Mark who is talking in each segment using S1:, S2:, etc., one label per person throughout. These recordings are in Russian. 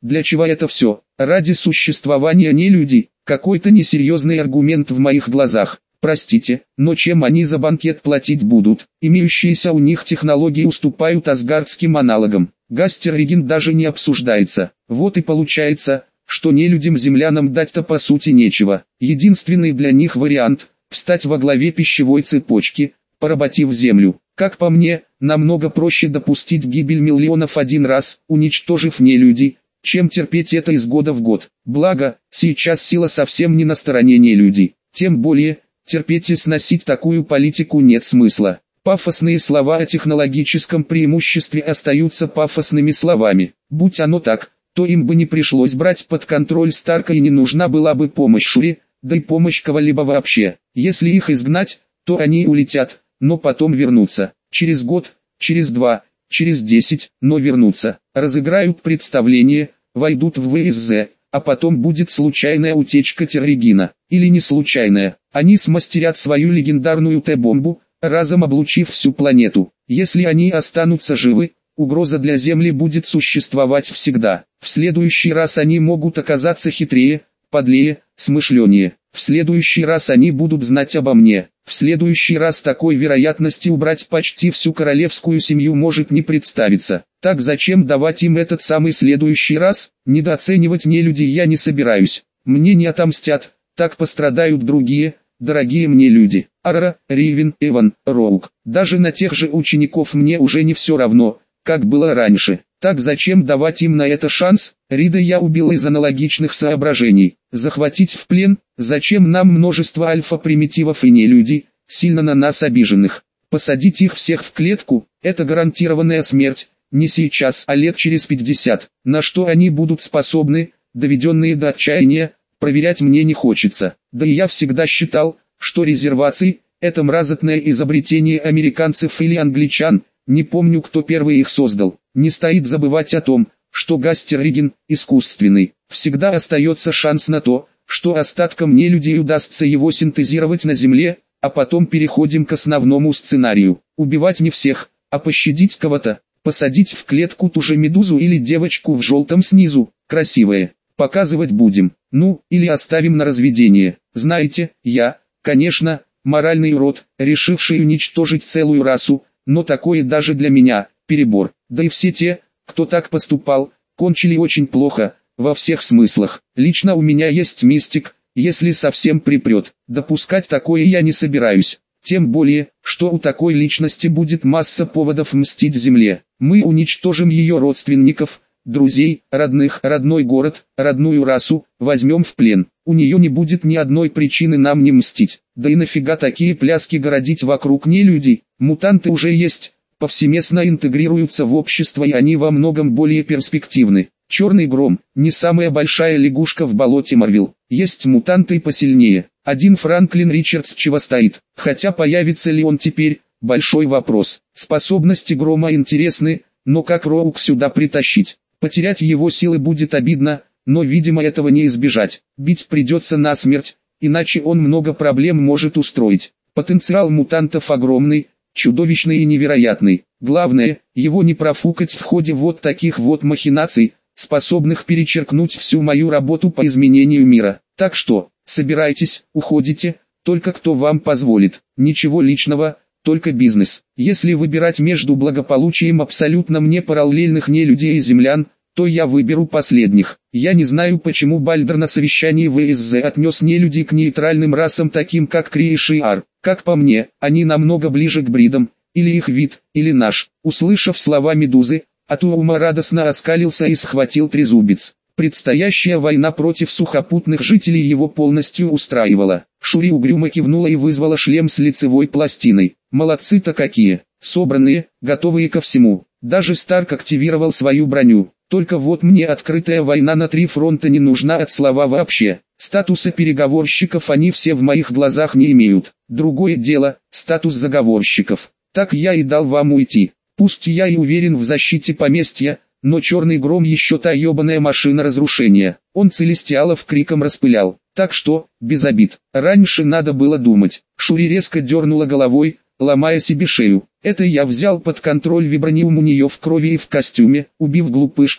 S1: Для чего это все? Ради существования нелюдей? Какой-то несерьезный аргумент в моих глазах. Простите, но чем они за банкет платить будут? Имеющиеся у них технологии уступают асгардским аналогам. Гастерриген даже не обсуждается. Вот и получается, что нелюдям-землянам дать-то по сути нечего. Единственный для них вариант – встать во главе пищевой цепочки, поработив землю. Как по мне, намного проще допустить гибель миллионов один раз, уничтожив нелюдей, чем терпеть это из года в год. Благо, сейчас сила совсем не на стороне нелюдей. Тем более, терпеть и сносить такую политику нет смысла. Пафосные слова о технологическом преимуществе остаются пафосными словами. Будь оно так, то им бы не пришлось брать под контроль Старка и не нужна была бы помощь Шури, да и помощь кого-либо вообще. Если их изгнать, то они улетят, но потом вернутся. Через год, через 2, через 10, но вернутся. Разыграют представление, войдут в ВСЗ, а потом будет случайная утечка Терригина. Или не случайная. Они смастерят свою легендарную Т-бомбу, разом облучив всю планету. Если они останутся живы, угроза для Земли будет существовать всегда. В следующий раз они могут оказаться хитрее, подлее, смышленнее. В следующий раз они будут знать обо мне. В следующий раз такой вероятности убрать почти всю королевскую семью может не представиться. Так зачем давать им этот самый следующий раз? Недооценивать нелюдей я не собираюсь. Мне не отомстят, так пострадают другие, дорогие мне люди. Арра, Ривен, Эван, Роук. Даже на тех же учеников мне уже не все равно, как было раньше. Так зачем давать им на это шанс? Рида я убил из аналогичных соображений. Захватить в плен? Зачем нам множество альфа-примитивов и нелюдей, сильно на нас обиженных? Посадить их всех в клетку? Это гарантированная смерть. Не сейчас, а лет через 50. На что они будут способны, доведенные до отчаяния, проверять мне не хочется. Да и я всегда считал, что резервации – это мразотное изобретение американцев или англичан, не помню кто первый их создал. Не стоит забывать о том, что Гастерриген искусственный. Всегда остается шанс на то, что остаткам нелюдей удастся его синтезировать на Земле, а потом переходим к основному сценарию. Убивать не всех, а пощадить кого-то. Посадить в клетку ту же медузу или девочку в желтом снизу, красивые. Показывать будем, ну, или оставим на разведение. Знаете, я, конечно, моральный урод, решивший уничтожить целую расу, но такое даже для меня перебор. Да и все те, кто так поступал, кончили очень плохо, во всех смыслах. Лично у меня есть мистик, если совсем припрет. Допускать такое я не собираюсь. Тем более, что у такой личности будет масса поводов мстить Земле. Мы уничтожим ее родственников, друзей, родных, родной город, родную расу, возьмем в плен. У нее не будет ни одной причины нам не мстить. Да и нафига такие пляски городить вокруг нелюдей? Мутанты уже есть, повсеместно интегрируются в общество и они во многом более перспективны. Черный гром, не самая большая лягушка в болоте Марвел. Есть мутанты посильнее. Один Франклин Ричардс чего стоит. Хотя появится ли он теперь, большой вопрос. Способности грома интересны, но как Роук сюда притащить? Потерять его силы будет обидно, но видимо этого не избежать. Бить придется насмерть, иначе он много проблем может устроить. Потенциал мутантов огромный, чудовищный и невероятный. Главное, его не профукать в ходе вот таких вот махинаций, способных перечеркнуть всю мою работу по изменению мира. Так что, собирайтесь, уходите, только кто вам позволит. Ничего личного, только бизнес. Если выбирать между благополучием абсолютно мне параллельных нелюдей и землян, то я выберу последних. Я не знаю, почему Бальдер на совещании ВСЗ отнес нелюдей к нейтральным расам таким как Крииш и Ар. Как по мне, они намного ближе к бридам, или их вид, или наш. Услышав слова Медузы, Атуума радостно оскалился и схватил трезубец. Предстоящая война против сухопутных жителей его полностью устраивала. Шури угрюмо кивнула и вызвала шлем с лицевой пластиной. Молодцы-то какие, собранные, готовые ко всему. Даже Старк активировал свою броню. Только вот мне открытая война на 3 фронта не нужна от слова вообще. Статуса переговорщиков они все в моих глазах не имеют. Другое дело, статус заговорщиков. Так я и дал вам уйти. Пусть я и уверен в защите поместья, но черный гром еще та ебаная машина разрушения. Он целестиалов криком распылял. Так что, без обид. Раньше надо было думать. Шури резко дернула головой, ломая себе шею. Это я взял под контроль вибраниум у нее в крови и в костюме, убив глупышку,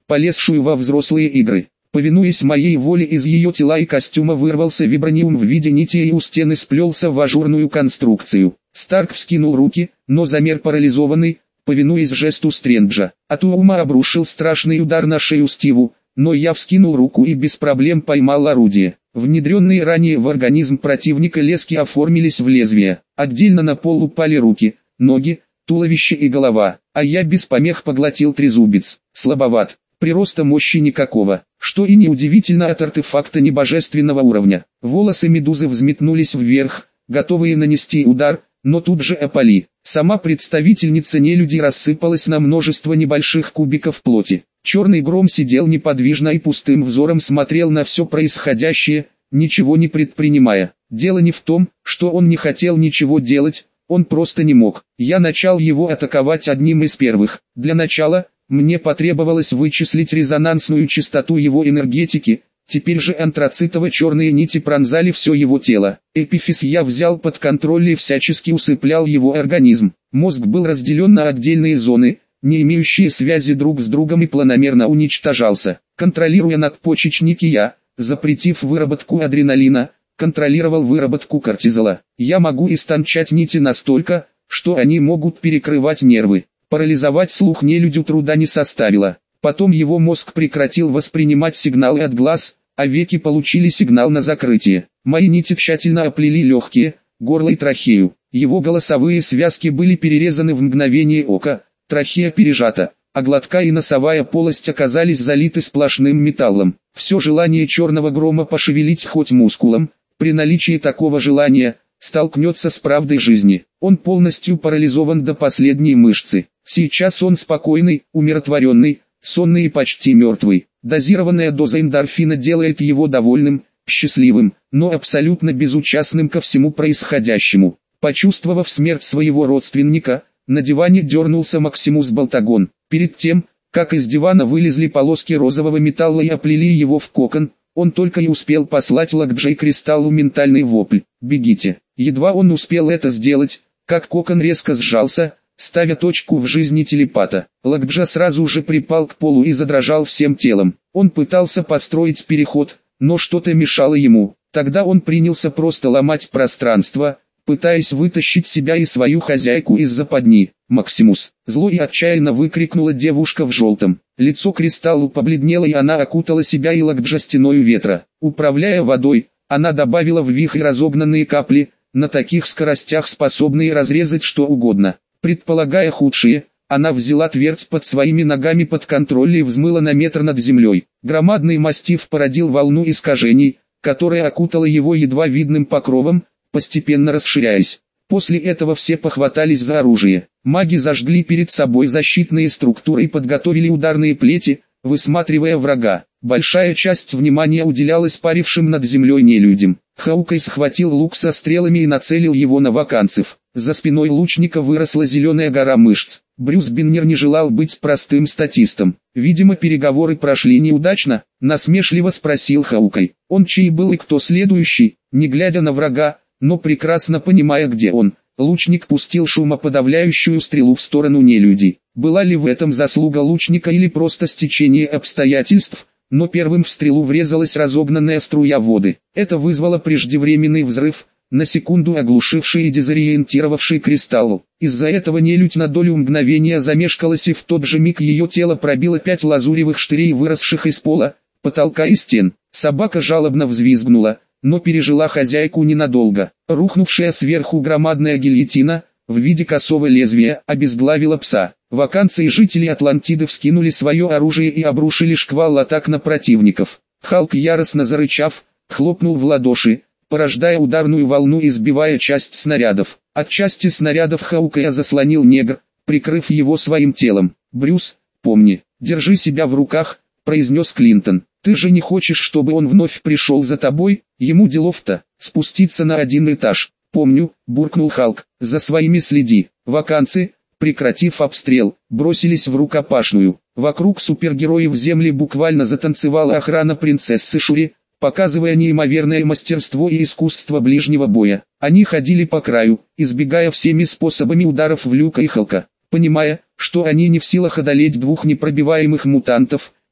S1: полезшую во взрослые игры. Повинуясь моей воле, из ее тела и костюма вырвался вибраниум в виде нити и у стены сплелся в ажурную конструкцию. Старк вскинул руки, но замер парализованный, повинуясь жесту Стрэнджа. Атума обрушил страшный удар на шею Стиву, но я вскинул руку и без проблем поймал орудие. Внедренные ранее в организм противника лески оформились в лезвие. Отдельно на пол упали руки, ноги, туловище и голова, а я без помех поглотил трезубец. Слабоват, прироста мощи никакого, что и неудивительно от артефакта небожественного уровня. Волосы медузы взметнулись вверх, готовые нанести удар, но тут же опали. Сама представительница нелюди рассыпалась на множество небольших кубиков плоти. Черный гром сидел неподвижно и пустым взором смотрел на все происходящее, ничего не предпринимая. Дело не в том, что он не хотел ничего делать, он просто не мог. Я начал его атаковать одним из первых. Для начала, мне потребовалось вычислить резонансную частоту его энергетики, теперь же антрацитово-черные нити пронзали все его тело. Эпифиз я взял под контроль и всячески усыплял его организм. Мозг был разделен на отдельные зоны, не имеющие связи друг с другом, и планомерно уничтожался. Контролируя надпочечники, я, запретив выработку адреналина, контролировал выработку кортизола. Я могу истончать нити настолько, что они могут перекрывать нервы. Парализовать слух нелюдю труда не составило. Потом его мозг прекратил воспринимать сигналы от глаз, а веки получили сигнал на закрытие. Мои нити тщательно оплели легкие, горло и трахею. Его голосовые связки были перерезаны в мгновение ока, трахея пережата, а глотка и носовая полость оказались залиты сплошным металлом. Все желание черного грома пошевелить хоть мускулом, при наличии такого желания, столкнется с правдой жизни. Он полностью парализован до последней мышцы. Сейчас он спокойный, умиротворенный, сонный и почти мертвый. Дозированная доза эндорфина делает его довольным, счастливым, но абсолютно безучастным ко всему происходящему. Почувствовав смерть своего родственника, на диване дернулся Максимус Болтагон. Перед тем, как из дивана вылезли полоски розового металла и оплели его в кокон, он только и успел послать Локджей Кристаллу ментальный вопль: «Бегите!». Едва он успел это сделать, как кокон резко сжался, ставя точку в жизни телепата. Локджа сразу же припал к полу и задрожал всем телом. Он пытался построить переход, но что-то мешало ему. Тогда он принялся просто ломать пространство, пытаясь вытащить себя и свою хозяйку из западни. «Максимус!» — зло и отчаянно выкрикнула девушка в желтом. Лицо Кристаллу побледнело, и она окутала себя и Локджа стеною ветра. Управляя водой, она добавила в вихрь разогнанные капли, на таких скоростях способные разрезать что угодно. Предполагая худшее, она взяла твердь под своими ногами под контроль и взмыла на метр над землей. Громадный мастиф породил волну искажений, которая окутала его едва видным покровом, постепенно расширяясь. После этого все похватались за оружие. Маги зажгли перед собой защитные структуры и подготовили ударные плети, высматривая врага. Большая часть внимания уделялась парившим над землей нелюдям. Хаукай схватил лук со стрелами и нацелил его на ваканцев. За спиной лучника выросла зеленая гора мышц. Брюс Беннер не желал быть простым статистом. «Видимо, переговоры прошли неудачно», — насмешливо спросил Хаукай. Он чей был и кто следующий, не глядя на врага, но прекрасно понимая, где он, лучник пустил шумоподавляющую стрелу в сторону нелюдей. Была ли в этом заслуга лучника или просто стечение обстоятельств, но первым в стрелу врезалась разогнанная струя воды. Это вызвало преждевременный взрыв, на секунду оглушивший и дезориентировавший Кристаллу. Из-за этого нелюдь на долю мгновения замешкалась, и в тот же миг ее тело пробило 5 лазуревых штырей, выросших из пола, потолка и стен. Собака жалобно взвизгнула, но пережила хозяйку ненадолго. Рухнувшая сверху громадная гильотина, в виде косого лезвия, обезглавила пса. Ваканцы и жители Атлантиды вскинули свое оружие и обрушили шквал атак на противников. Халк, яростно зарычав, хлопнул в ладоши, порождая ударную волну и сбивая часть снарядов. От части снарядов Хаукая заслонил негр, прикрыв его своим телом. «Брюс, помни, держи себя в руках», — произнес Клинтон. «Ты же не хочешь, чтобы он вновь пришел за тобой? Ему делов-то, спуститься на 1 этаж». «Помню», — буркнул Халк, — «за своими следи». Ваканцы, прекратив обстрел, бросились в рукопашную. Вокруг супергероев земли буквально затанцевала охрана принцессы Шури, показывая неимоверное мастерство и искусство ближнего боя. Они ходили по краю, избегая всеми способами ударов в Люка и Халка. Понимая, что они не в силах одолеть 2 непробиваемых мутантов,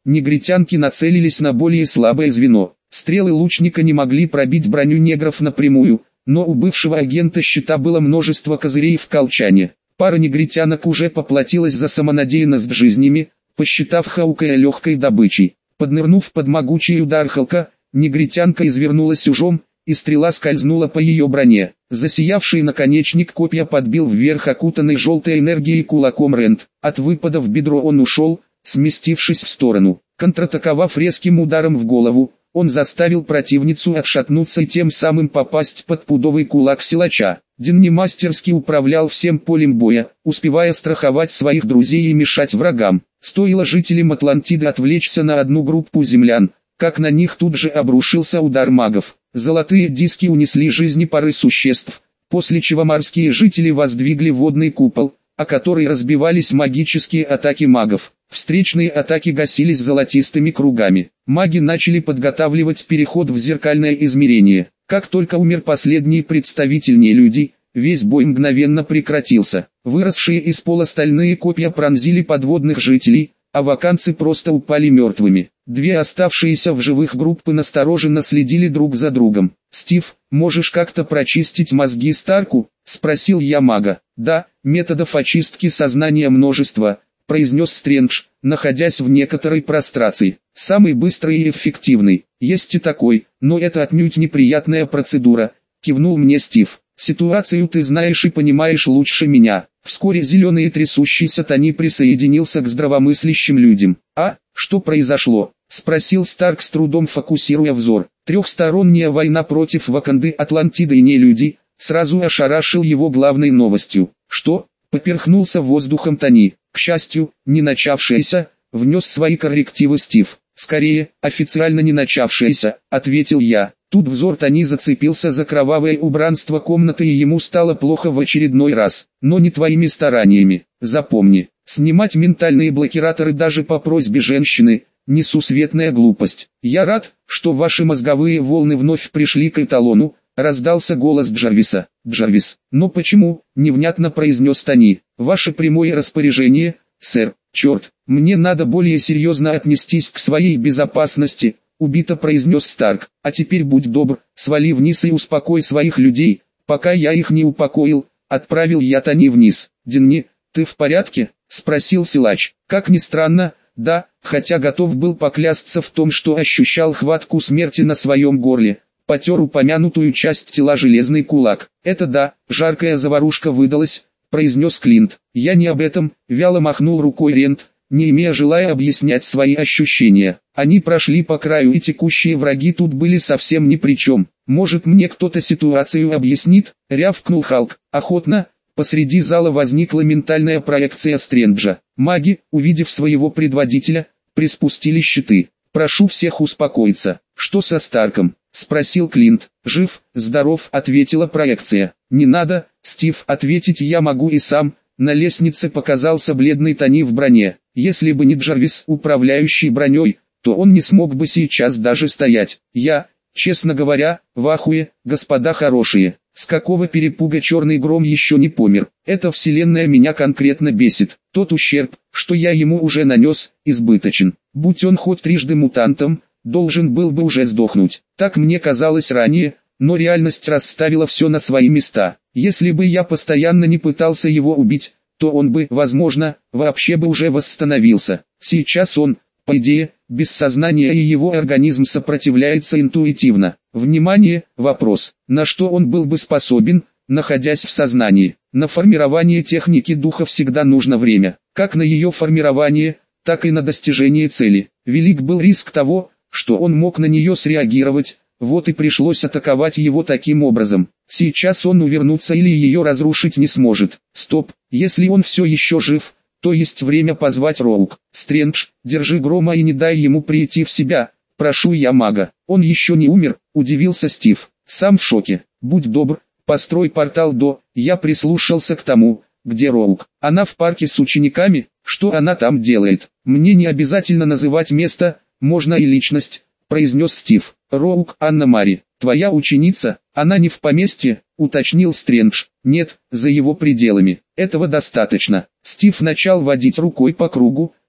S1: негритянки нацелились на более слабое звено. Стрелы лучника не могли пробить броню негров напрямую, но у бывшего агента щита было множество козырей в колчане. Пара негритянок уже поплатилась за самонадеянность жизнями, посчитав Хаукая легкой добычей. Поднырнув под могучий удар Халка, негритянка извернулась ужом, и стрела скользнула по ее броне. Засиявший наконечник копья подбил вверх окутанный желтой энергией кулаком Рэнд. От выпада в бедро он ушел, сместившись в сторону. Контратаковав резким ударом в голову, он заставил противницу отшатнуться и тем самым попасть под пудовый кулак силача. Динни мастерски управлял всем полем боя, успевая страховать своих друзей и мешать врагам. Стоило жителям Атлантиды отвлечься на одну группу землян, как на них тут же обрушился удар магов. Золотые диски унесли жизни пары существ, после чего морские жители воздвигли водный купол, о который разбивались магические атаки магов. Встречные атаки гасились золотистыми кругами. Маги начали подготавливать переход в зеркальное измерение. Как только умер последний представитель нелюдей, весь бой мгновенно прекратился. Выросшие из пола стальные копья пронзили подводных жителей, а ваканцы просто упали мертвыми. Две оставшиеся в живых группы настороженно следили друг за другом. «Стив, можешь как-то прочистить мозги Старку?» – спросил я мага. «Да, методов очистки сознания множество», – произнес Стрэндж, находясь в некоторой прострации. «Самый быстрый и эффективный. Есть и такой, но это отнюдь неприятная процедура», – кивнул мне Стив. «Ситуацию ты знаешь и понимаешь лучше меня». Вскоре зеленый и трясущийся Тони присоединился к здравомыслящим людям. «А, что произошло?» – спросил Старк, с трудом фокусируя взор. Трехсторонняя война против Ваканды, Атлантиды и нелюдей сразу ошарашил его главной новостью. «Что?» – поперхнулся воздухом Тони. «К счастью, не начавшаяся», – внес свои коррективы Стив. «Скорее, официально не начавшаяся», – ответил я. Тут взор Тони зацепился за кровавое убранство комнаты, и ему стало плохо в очередной раз. «Но не твоими стараниями. Запомни, снимать ментальные блокираторы даже по просьбе женщины – несусветная глупость. Я рад, что ваши мозговые волны вновь пришли к эталону», – раздался голос Джарвиса. «Джарвис, но почему?» – невнятно произнес Тони. «Ваше прямое распоряжение, сэр. Черт, мне надо более серьезно отнестись к своей безопасности», — убито произнес Старк. «А теперь будь добр, свали вниз и успокой своих людей, пока я их не упокоил», — отправил я Тони вниз. «Динни, ты в порядке?» — спросил силач. Как ни странно, да, хотя готов был поклясться в том, что ощущал хватку смерти на своем горле. Потер упомянутую часть тела железный кулак. «Это да, жаркая заварушка выдалась», — произнес Клинт. «Я не об этом», — вяло махнул рукой Рент, не имея желая объяснять свои ощущения. Они прошли по краю, и текущие враги тут были совсем ни при чем. «Может, мне кто-то ситуацию объяснит?» — рявкнул Халк. «Охотно». Посреди зала возникла ментальная проекция Стрэнджа. Маги, увидев своего предводителя, приспустили щиты. «Прошу всех успокоиться». «Что со Старком?» — спросил Клинт. «Жив, здоров», — ответила проекция. «Не надо, Стив, ответить я могу и сам». На лестнице показался бледный Тони в броне. Если бы не Джарвис, управляющий броней, то он не смог бы сейчас даже стоять. Я, честно говоря, в ахуе, господа хорошие. С какого перепуга черный гром еще не помер? Эта вселенная меня конкретно бесит. Тот ущерб, что я ему уже нанес, избыточен. Будь он хоть трижды мутантом, должен был бы уже сдохнуть. Так мне казалось ранее, но реальность расставила все на свои места. Если бы я постоянно не пытался его убить, то он бы, возможно, вообще бы уже восстановился. Сейчас он, по идее, без сознания, и его организм сопротивляется интуитивно. Внимание, вопрос, на что он был бы способен, находясь в сознании? На формирование техники духа всегда нужно время, как на ее формирование, так и на достижение цели. Велик был риск того, что он мог на нее среагировать, вот и пришлось атаковать его таким образом. Сейчас он увернуться или ее разрушить не сможет. Стоп, если он все еще жив, то есть время позвать Роук. Стрэндж, держи грома и не дай ему прийти в себя, прошу я мага. Он еще не умер, удивился Стив. Сам в шоке. Будь добр, построй портал до... Я прислушался к тому, где Роук. Она в парке с учениками, что она там делает? Мне не обязательно называть место, можно и личность, произнес Стив. «Роук, Анна-Мари, твоя ученица, она не в поместье», — уточнил Стрэндж. «Нет, за его пределами. Этого достаточно». Стив начал водить рукой по кругу,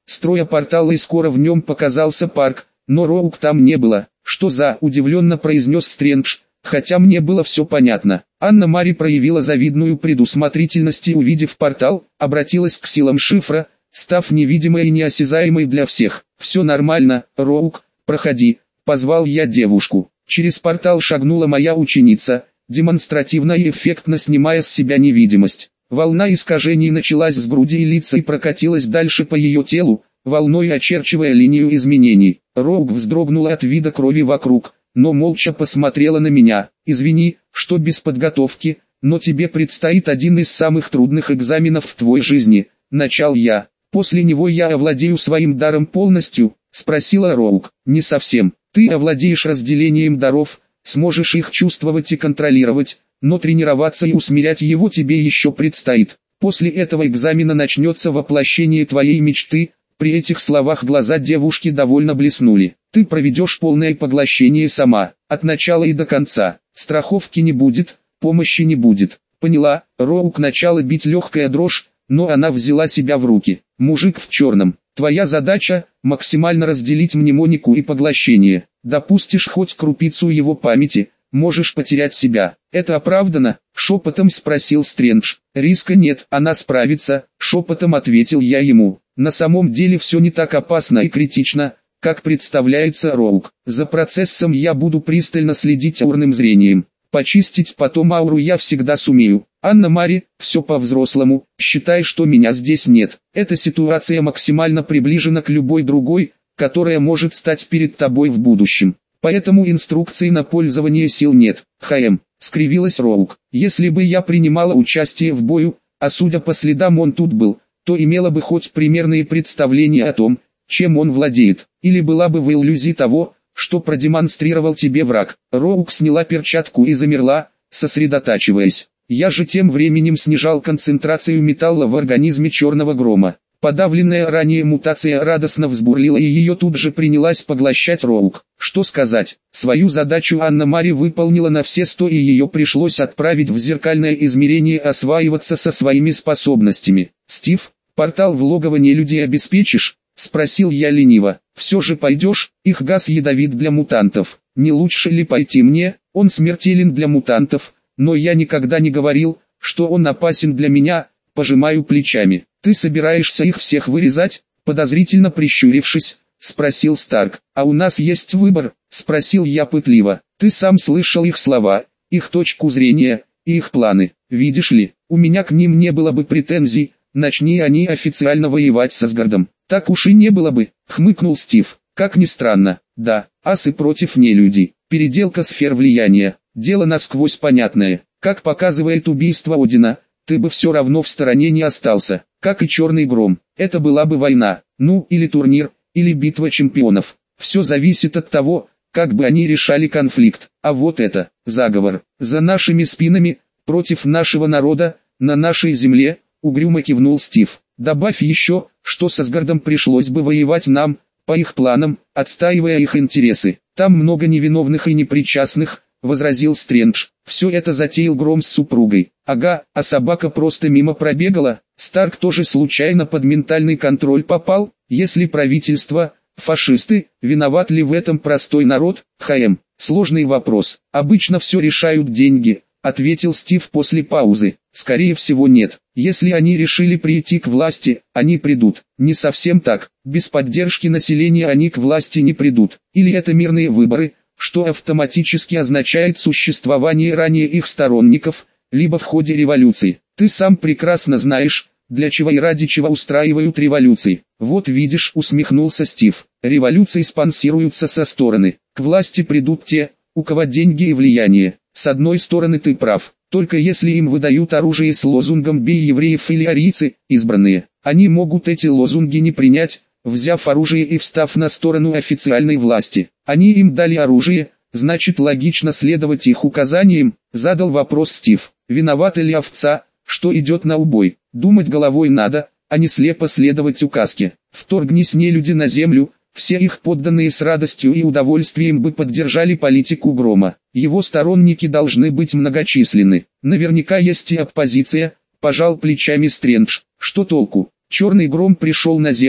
S1: строя портала, и скоро в нем показался парк, но Роук там не было. «Что за?» – удивленно произнес Стрэндж, хотя мне было все понятно. Анна-Мари проявила завидную предусмотрительность и, увидев портал, обратилась к силам шифра, став невидимой и неосязаемой для всех. «Все нормально, Роук, проходи», – позвал я девушку. Через портал шагнула моя ученица, демонстративно и эффектно снимая с себя невидимость. Волна искажений началась с груди и лица и прокатилась дальше по ее телу, волной очерчивая линию изменений. Роук вздрогнула от вида крови вокруг, но молча посмотрела на меня. «Извини, что без подготовки, но тебе предстоит один из самых трудных экзаменов в твоей жизни», – начал я. «После него я овладею своим даром полностью?» – спросила Роук. «Не совсем. Ты овладеешь разделением даров, сможешь их чувствовать и контролировать, но тренироваться и усмирять его тебе еще предстоит. После этого экзамена начнется воплощение твоей мечты». При этих словах глаза девушки довольно блеснули. «Ты проведешь полное поглощение сама, от начала и до конца. Страховки не будет, помощи не будет». «Поняла». Роук начала бить легкая дрожь, но она взяла себя в руки. «Мужик в черном, твоя задача – максимально разделить мнемонику и поглощение. Допустишь хоть крупицу его памяти, можешь потерять себя». «Это оправдано?» – шепотом спросил Стрэндж. «Риска нет, она справится», – шепотом ответил я ему. «На самом деле все не так опасно и критично, как представляется, Роук. За процессом я буду пристально следить аурным зрением. Почистить потом ауру я всегда сумею. Анна-Мари, все по-взрослому, считай, что меня здесь нет. Эта ситуация максимально приближена к любой другой, которая может стать перед тобой в будущем. Поэтому инструкции на пользование сил нет». Скривилась Роук. «Если бы я принимала участие в бою, а судя по следам он тут был, то имела бы хоть примерные представления о том, чем он владеет, или была бы в иллюзии того, что продемонстрировал тебе враг». Роук сняла перчатку и замерла, сосредотачиваясь. Я же тем временем снижал концентрацию металла в организме черного грома. Подавленная ранее мутация радостно взбурлила, и ее тут же принялась поглощать Роук. Что сказать, свою задачу Анна-Мари выполнила на все 100, и ее пришлось отправить в зеркальное измерение осваиваться со своими способностями. «Стив, портал в логово нелюдей обеспечишь?» – спросил я лениво. «Все же пойдешь, их газ ядовит для мутантов. Не лучше ли пойти мне? Он смертелен для мутантов, но я никогда не говорил, что он опасен для меня». Пожимаю плечами. «Ты собираешься их всех вырезать?» Подозрительно прищурившись, спросил Старк. «А у нас есть выбор?» – спросил я пытливо. «Ты сам слышал их слова, их точку зрения и их планы. Видишь ли, у меня к ним не было бы претензий, начни они официально воевать с Асгардом. Так уж и не было бы», – хмыкнул Стив. «Как ни странно, да, асы против нелюдей. Переделка сфер влияния. Дело насквозь понятное. Как показывает убийство Одина, ты бы все равно в стороне не остался, как и Черный Гром. Это была бы война, ну или турнир, или битва чемпионов. Все зависит от того, как бы они решали конфликт. А вот это, заговор, за нашими спинами, против нашего народа, на нашей земле», — угрюмо кивнул Стив. «Добавь еще, что с Асгардом пришлось бы воевать нам, по их планам, отстаивая их интересы. Там много невиновных и непричастных», — возразил Стрэндж. «Все это затеял Гром с супругой». «Ага, а собака просто мимо пробегала». Старк тоже случайно под ментальный контроль попал. Если правительство, фашисты, виноват ли в этом простой народ? Сложный вопрос. Обычно все решают деньги, ответил Стив после паузы. Скорее всего нет. Если они решили прийти к власти, они придут. Не совсем так. Без поддержки населения они к власти не придут. Или это мирные выборы, что автоматически означает существование ранее их сторонников, либо в ходе революции. Ты сам прекрасно знаешь, для чего и ради чего устраивают революции. Вот видишь, усмехнулся Стив. Революции спонсируются со стороны. К власти придут те, у кого деньги и влияние. С одной стороны ты прав, только если им выдают оружие с лозунгом «бей евреев» или «арийцы», избранные. Они могут эти лозунги не принять, взяв оружие и встав на сторону официальной власти. Они им дали оружие, значит логично следовать их указаниям, задал вопрос Стив. Виновата ли овца, что идет на убой? Думать головой надо, а не слепо следовать указке. Вторгнись нелюди на землю, все их подданные с радостью и удовольствием бы поддержали политику Грома. Его сторонники должны быть многочисленны. Наверняка есть и оппозиция, пожал плечами Стрэндж. Что толку? Черный Гром пришел на землю,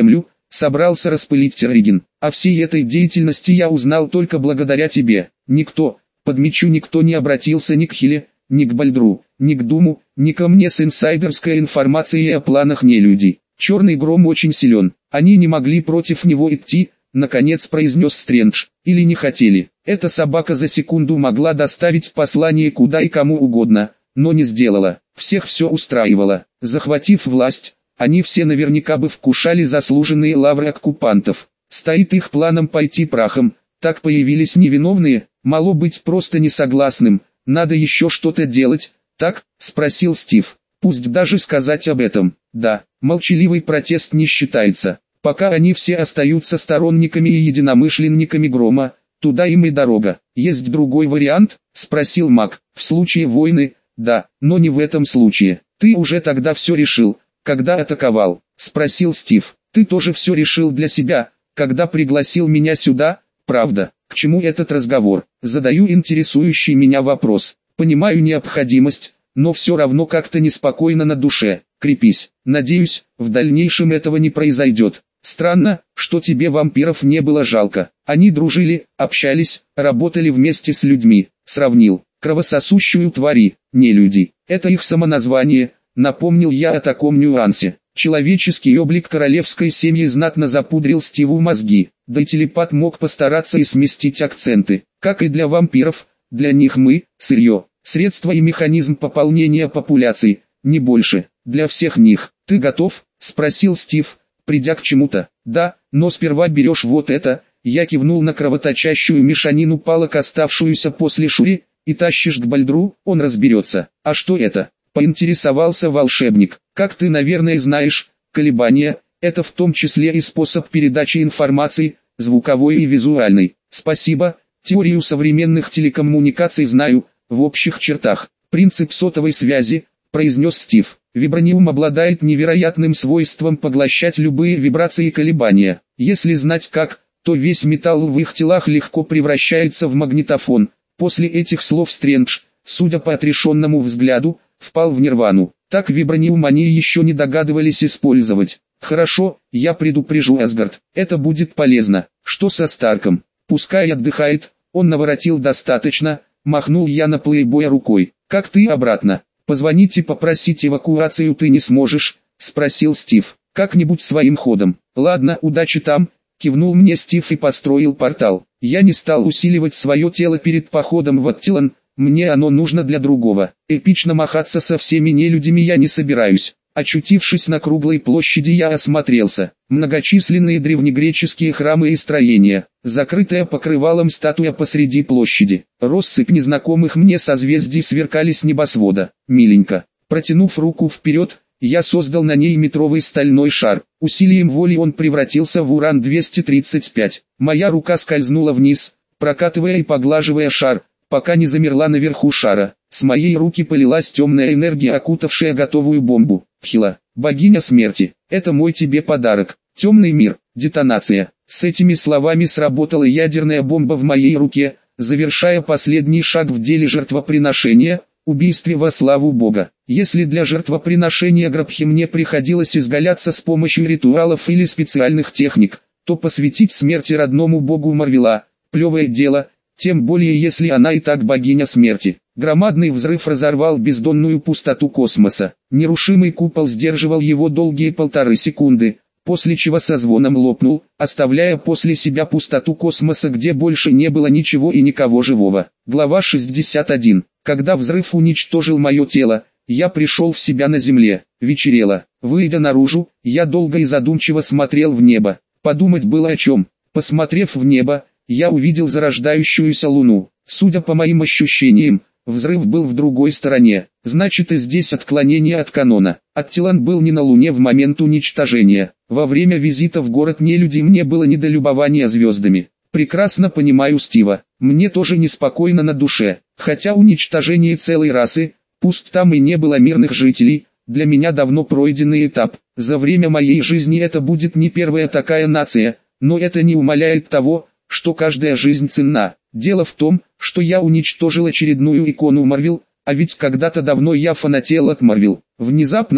S1: собрался распылить Терриген. О всей этой деятельности я узнал только благодаря тебе. Никто, подмечу, никто не обратился ни к Хиле, ни к Бальдру, ни к Думу, ни ко мне с инсайдерской информацией о планах нелюдей. Черный гром очень силен, они не могли против него идти, наконец произнес Стрэндж, или не хотели. Эта собака за секунду могла доставить послание куда и кому угодно, но не сделала. Всех все устраивало. Захватив власть, они все наверняка бы вкушали заслуженные лавры оккупантов. Стоит их планом пойти прахом. Так появились невиновные, мало быть просто несогласным, надо еще что-то делать, так, спросил Стив. Пусть даже сказать об этом, да, молчаливый протест не считается. Пока они все остаются сторонниками и единомышленниками Грома, туда им и дорога. Есть другой вариант? Спросил Мак. В случае войны, да, но не в этом случае. Ты уже тогда все решил, когда атаковал? Спросил Стив. Ты тоже все решил для себя, когда пригласил меня сюда, правда? К чему этот разговор? Задаю интересующий меня вопрос. Понимаю необходимость, но все равно как-то неспокойно на душе. Крепись. Надеюсь, в дальнейшем этого не произойдет. Странно, что тебе вампиров не было жалко. Они дружили, общались, работали вместе с людьми. Сравнил. Кровососущую твари, не люди. Это их самоназвание. Напомнил я о таком нюансе. Человеческий облик королевской семьи знатно запудрил Стиву мозги. Да и телепат мог постараться и сместить акценты. Как и для вампиров, для них мы – сырье, средство и механизм пополнения популяций, не больше. Для всех них. Ты готов? Спросил Стив, придя к чему-то. Да, но сперва берешь вот это. Я кивнул на кровоточащую мешанину палок, оставшуюся после Шури, и тащишь к Бальдру, он разберется. А что это? Поинтересовался волшебник. Как ты, наверное, знаешь, колебания – это в том числе и способ передачи информации, звуковой и визуальной. Спасибо, теорию современных телекоммуникаций знаю, в общих чертах. Принцип сотовой связи, произнес Стив. Вибраниум обладает невероятным свойством поглощать любые вибрации и колебания. Если знать как, то весь металл в их телах легко превращается в магнитофон. После этих слов Стрэндж, судя по отрешенному взгляду, впал в нирвану. Так вибраниум они еще не догадывались использовать. Хорошо, я предупрежу Асгард. Это будет полезно. Что со Старком? Пускай отдыхает, он наворотил достаточно, махнул я на плейбоя рукой. Как ты обратно? Позвонить и попросить эвакуацию ты не сможешь, спросил Стив. Как-нибудь своим ходом. Ладно, удачи там, кивнул мне Стив и построил портал. Я не стал усиливать свое тело перед походом в Аттилан, мне оно нужно для другого. Эпично махаться со всеми нелюдями я не собираюсь. Очутившись на круглой площади, я осмотрелся. Многочисленные древнегреческие храмы и строения, закрытая покрывалом статуя посреди площади. Россыпь незнакомых мне созвездий сверкали с небосвода. Миленько. Протянув руку вперед, я создал на ней метровый стальной шар. Усилием воли он превратился в уран-235. Моя рука скользнула вниз, прокатывая и поглаживая шар, пока не замерла наверху шара. С моей руки полилась темная энергия, окутавшая готовую бомбу. Хила, богиня смерти, это мой тебе подарок. Темный мир, детонация. С этими словами сработала ядерная бомба в моей руке, завершая последний шаг в деле жертвоприношения, убийстве во славу Бога. Если для жертвоприношения Грабхи мне приходилось изгаляться с помощью ритуалов или специальных техник, то посвятить смерти родному Богу Марвела – плевое дело, тем более если она и так богиня смерти. Громадный взрыв разорвал бездонную пустоту космоса. Нерушимый купол сдерживал его долгие 1,5 секунды, после чего со звоном лопнул, оставляя после себя пустоту космоса, где больше не было ничего и никого живого. Глава 61. Когда взрыв уничтожил мое тело, я пришел в себя на земле. Вечерело. Выйдя наружу, я долго и задумчиво смотрел в небо. Подумать было о чем. Посмотрев в небо, я увидел зарождающуюся луну. Судя по моим ощущениям, взрыв был в другой стороне. Значит, и здесь отклонение от канона. Аттилан был не на Луне в момент уничтожения. Во время визита в город нелюдей мне было не до любования звездами. Прекрасно понимаю Стива. Мне тоже неспокойно на душе. Хотя уничтожение целой расы, пусть там и не было мирных жителей, для меня давно пройденный этап. За время моей жизни это будет не первая такая нация, но это не умаляет того, что каждая жизнь ценна. Дело в том, что я уничтожил очередную икону Марвел, а ведь когда-то давно я фанател от Марвел. Внезапно,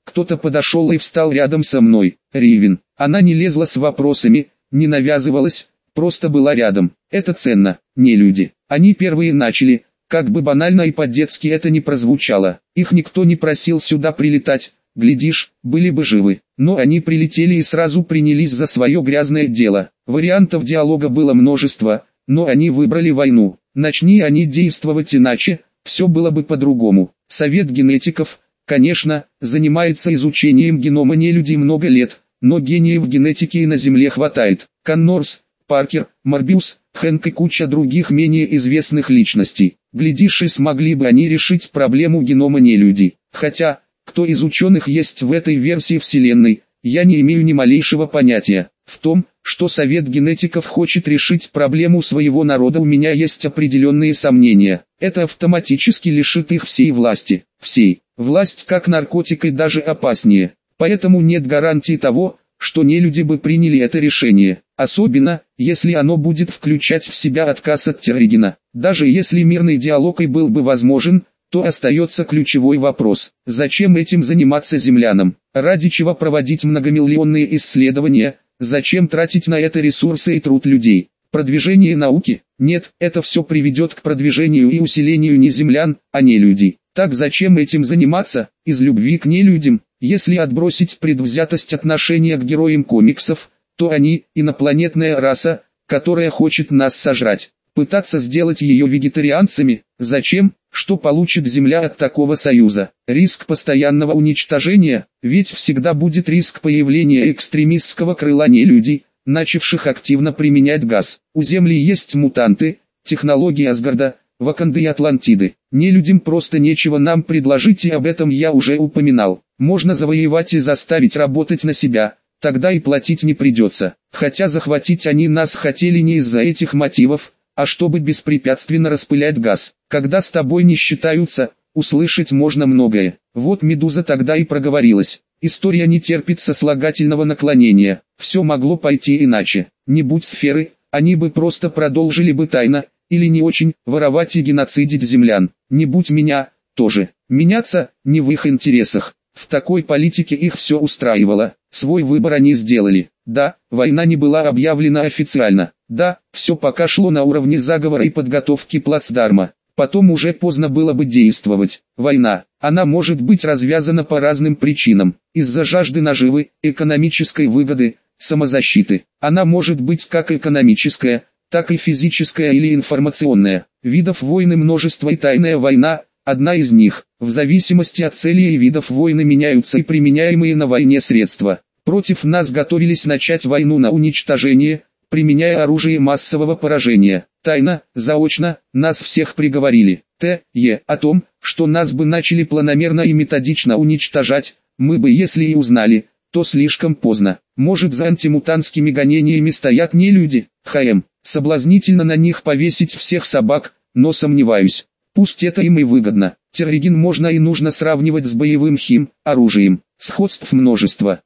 S1: Кто-то подошел и встал рядом со мной. Ривен. Она не лезла с вопросами, не навязывалась, просто была рядом. Это ценно. Не люди. Они первые начали, как бы банально и по-детски это ни прозвучало. Их никто не просил сюда прилетать. Глядишь, были бы живы. Но они прилетели и сразу принялись за свое грязное дело. Вариантов диалога было множество, но они выбрали войну. Начни они действовать иначе, все было бы по-другому. Совет генетиков, конечно, занимается изучением генома нелюдей много лет, но гениев в генетике и на Земле хватает. Коннорс, Паркер, Морбиус, Хэнк и куча других менее известных личностей. Глядишь, и смогли бы они решить проблему генома нелюдей. Хотя, кто из ученых есть в этой версии Вселенной, я не имею ни малейшего понятия. В том, что Совет генетиков хочет решить проблему своего народа, у меня есть определенные сомнения. Это автоматически лишит их всей власти. Всей. Власть как наркотик и даже опаснее. Поэтому нет гарантии того, что нелюди бы приняли это решение. Особенно, если оно будет включать в себя отказ от Терригена. Даже если мирный диалог и был бы возможен, то остается ключевой вопрос. Зачем этим заниматься землянам? Ради чего проводить многомиллионные исследования? Зачем тратить на это ресурсы и труд людей? Продвижение науки? Нет, это все приведет к продвижению и усилению не землян, а не людей. Так зачем этим заниматься? Из любви к нелюдям? Если отбросить предвзятость отношения к героям комиксов, то они – инопланетная раса, которая хочет нас сожрать. Пытаться сделать ее вегетарианцами? Зачем? Что получит Земля от такого союза? Риск постоянного уничтожения? Ведь всегда будет риск появления экстремистского крыла нелюдей, начавших активно применять газ. У Земли есть мутанты, технологии Асгарда, Ваканды и Атлантиды. Нелюдям просто нечего нам предложить, и об этом я уже упоминал. Можно завоевать и заставить работать на себя, тогда и платить не придется. Хотя захватить они нас хотели не из-за этих мотивов, а чтобы беспрепятственно распылять газ. Когда с тобой не считаются, услышать можно многое. Вот Медуза тогда и проговорилась. История не терпит сослагательного наклонения. Все могло пойти иначе. Не будь сферы, они бы просто продолжили бы тайно, или не очень, воровать и геноцидить землян. Не будь меня, тоже. Меняться, не в их интересах. В такой политике их все устраивало. Свой выбор они сделали. Да, война не была объявлена официально. Да, все пока шло на уровне заговора и подготовки плацдарма. Потом уже поздно было бы действовать. Война, она может быть развязана по разным причинам. Из-за жажды наживы, экономической выгоды, самозащиты. Она может быть как экономическая, так и физическая или информационная. Видов войны множество, и тайная война – одна из них. В зависимости от целей и видов войны меняются и применяемые на войне средства. Против нас готовились начать войну на уничтожение, применяя оружие массового поражения. Тайно, заочно, нас всех приговорили. О том, что нас бы начали планомерно и методично уничтожать, мы бы, если и узнали, то слишком поздно. Может, за антимутантскими гонениями стоят не люди. Соблазнительно на них повесить всех собак, но сомневаюсь. Пусть это им и выгодно. Терриген можно и нужно сравнивать с боевым оружием. Сходств множество.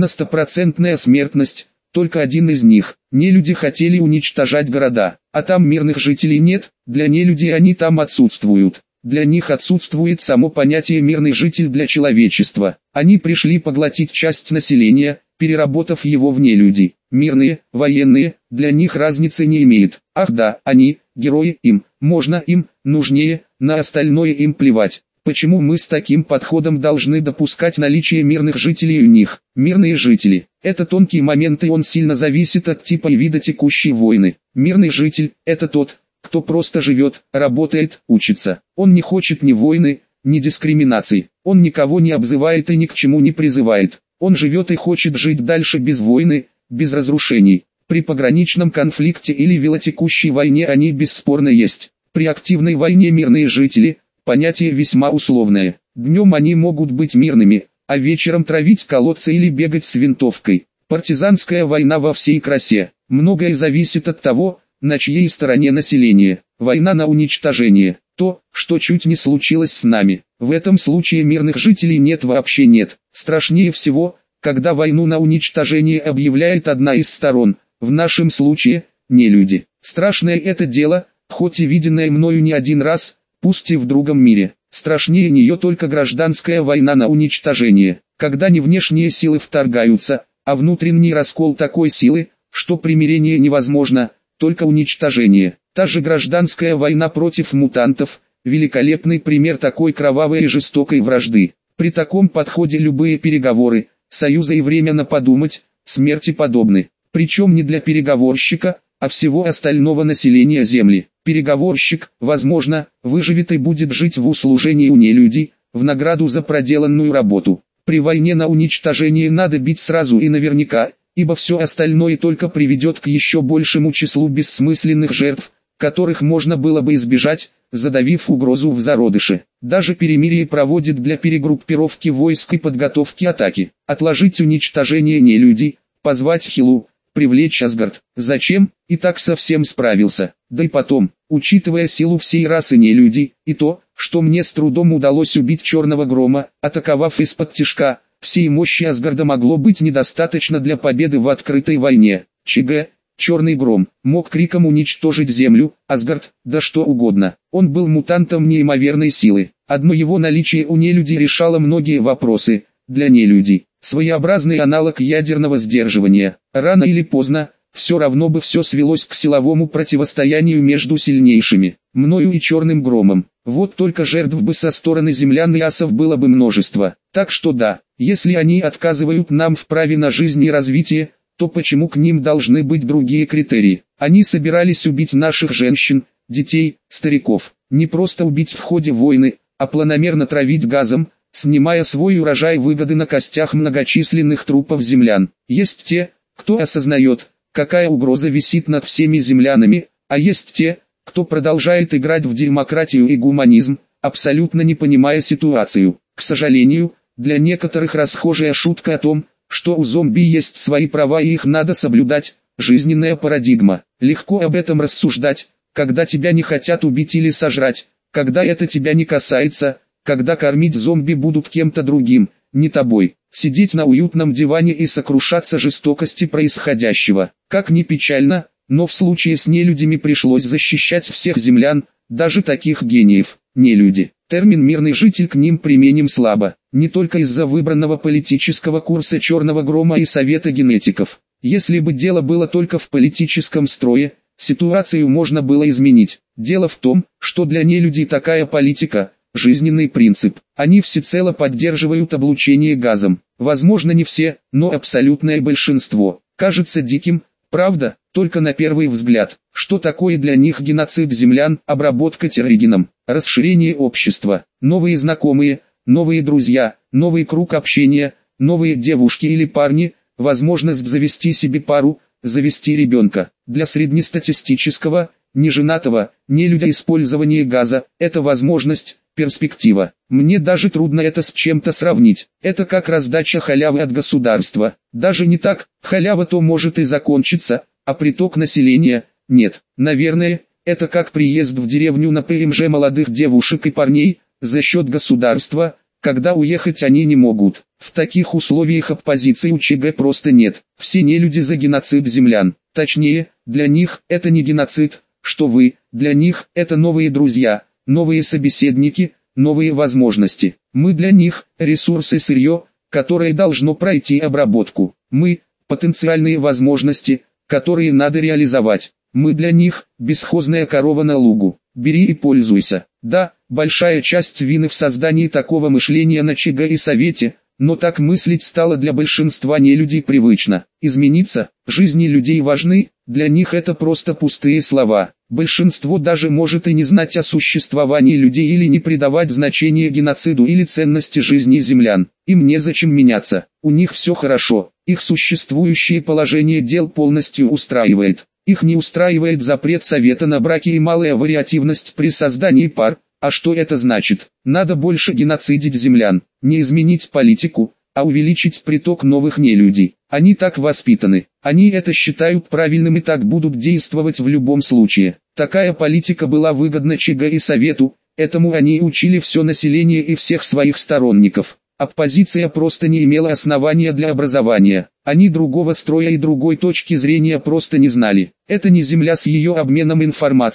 S1: 90% смертность, только один из них. Нелюди хотели уничтожать города, а там мирных жителей нет, для нелюдей они там отсутствуют. Для них отсутствует само понятие «мирный житель» для человечества. Они пришли поглотить часть населения, переработав его в нелюдей. Мирные, военные, для них разницы не имеет. Ах да, они, герои, им, можно им, нужнее, на остальное им плевать. Почему мы с таким подходом должны допускать наличие мирных жителей у них? Мирные жители – это тонкий момент, и он сильно зависит от типа и вида текущей войны. Мирный житель – это тот, кто просто живет, работает, учится. Он не хочет ни войны, ни дискриминации. Он никого не обзывает и ни к чему не призывает. Он живет и хочет жить дальше без войны, без разрушений. При пограничном конфликте или велотекущей войне они бесспорно есть. При активной войне мирные жители – понятие весьма условное. Днем они могут быть мирными, а вечером травить колодцы или бегать с винтовкой. Партизанская война во всей красе. Многое зависит от того, на чьей стороне население. Война на уничтожение. То, что чуть не случилось с нами. В этом случае мирных жителей нет, вообще нет. Страшнее всего, когда войну на уничтожение объявляет одна из сторон. В нашем случае – нелюди. Страшное это дело, хоть и виденное мною не один раз, пусть и в другом мире. Страшнее нее только гражданская война на уничтожение. когда не внешние силы вторгаются, а внутренний раскол такой силы, что примирение невозможно, только уничтожение. Та же гражданская война против мутантов – великолепный пример такой кровавой и жестокой вражды. При таком подходе любые переговоры, союзы и время на подумать, смерти подобны. Причем не для переговорщика, а всего остального населения Земли. Переговорщик, возможно, выживет и будет жить в услужении у нелюдей, в награду за проделанную работу. При войне на уничтожение надо бить сразу и наверняка, ибо все остальное только приведет к еще большему числу бессмысленных жертв, которых можно было бы избежать, задавив угрозу в зародыше. Даже перемирие проводит для перегруппировки войск и подготовки атаки. Отложить уничтожение нелюдей, позвать Хилу, привлечь Асгард. Зачем? И так совсем справился. Да и потом, учитывая силу всей расы нелюдей, и то, что мне с трудом удалось убить Черного Грома, атаковав из-под тишка, всей мощи Асгарда могло быть недостаточно для победы в открытой войне. ЧГ, Черный Гром, мог криком уничтожить Землю, Асгард, да что угодно. Он был мутантом неимоверной силы. Одно его наличие у нелюдей решало многие вопросы. Для нелюдей своеобразный аналог ядерного сдерживания. Рано или поздно, все равно бы все свелось к силовому противостоянию между сильнейшими, мною и Черным Громом. Вот только жертв бы со стороны землян и асов было бы множество. Так что да, если они отказывают нам в праве на жизнь и развитие, то почему к ним должны быть другие критерии? Они собирались убить наших женщин, детей, стариков. Не просто убить в ходе войны, а планомерно травить газом, снимая свой урожай выгоды на костях многочисленных трупов землян. Есть те, кто осознает, какая угроза висит над всеми землянами, а есть те, кто продолжает играть в демократию и гуманизм, абсолютно не понимая ситуацию. К сожалению, для некоторых расхожая шутка о том, что у зомби есть свои права и их надо соблюдать, жизненная парадигма. Легко об этом рассуждать, когда тебя не хотят убить или сожрать, когда это тебя не касается, когда кормить зомби будут кем-то другим, не тобой. Сидеть на уютном диване и сокрушаться жестокости происходящего. Как ни печально, но в случае с нелюдями пришлось защищать всех землян, даже таких гениев. Нелюди. Термин «мирный житель» к ним применим слабо, не только из-за выбранного политического курса Черного Грома и Совета генетиков. Если бы дело было только в политическом строе, ситуацию можно было изменить. Дело в том, что для нелюдей такая политика – жизненный принцип. Они всецело поддерживают облучение газом. Возможно не все, но абсолютное большинство. Кажется диким, правда, только на первый взгляд. Что такое для них геноцид землян, обработка терригеном, расширение общества, новые знакомые, новые друзья, новый круг общения, новые девушки или парни, возможность завести себе пару, завести ребенка. Для среднестатистического, неженатого, нелюдя использование газа – это возможность, перспектива. Мне даже трудно это с чем-то сравнить. Это как раздача халявы от государства. Даже не так, халява то может и закончиться, а приток населения – нет. Наверное, это как приезд в деревню на ПМЖ молодых девушек и парней, за счет государства, когда уехать они не могут. В таких условиях оппозиции у ЧГ просто нет. Все нелюди за геноцид землян. Точнее, для них это не геноцид, что вы, для них это новые друзья, новые собеседники, новые возможности. Мы для них – ресурсы, сырье, которое должно пройти обработку. Мы – потенциальные возможности, которые надо реализовать. Мы для них – бесхозная корова на лугу. Бери и пользуйся. Да, большая часть вины в создании такого мышления на ЧГ и Совете, но так мыслить стало для большинства нелюдей привычно. Измениться, жизни людей важны, для них это просто пустые слова. Большинство даже может и не знать о существовании людей или не придавать значения геноциду или ценности жизни землян. Им незачем меняться, у них все хорошо, их существующее положение дел полностью устраивает. Их не устраивает запрет Совета на браки и малая вариативность при создании пар. А что это значит? Надо больше геноцидить землян, не изменить политику, а увеличить приток новых нелюдей. Они так воспитаны, они это считают правильным и так будут действовать в любом случае. Такая политика была выгодна ЧГ и Совету, этому они учили все население и всех своих сторонников. Оппозиция просто не имела основания для образования. Они другого строя и другой точки зрения просто не знали. Это не земля с ее обменом информацией,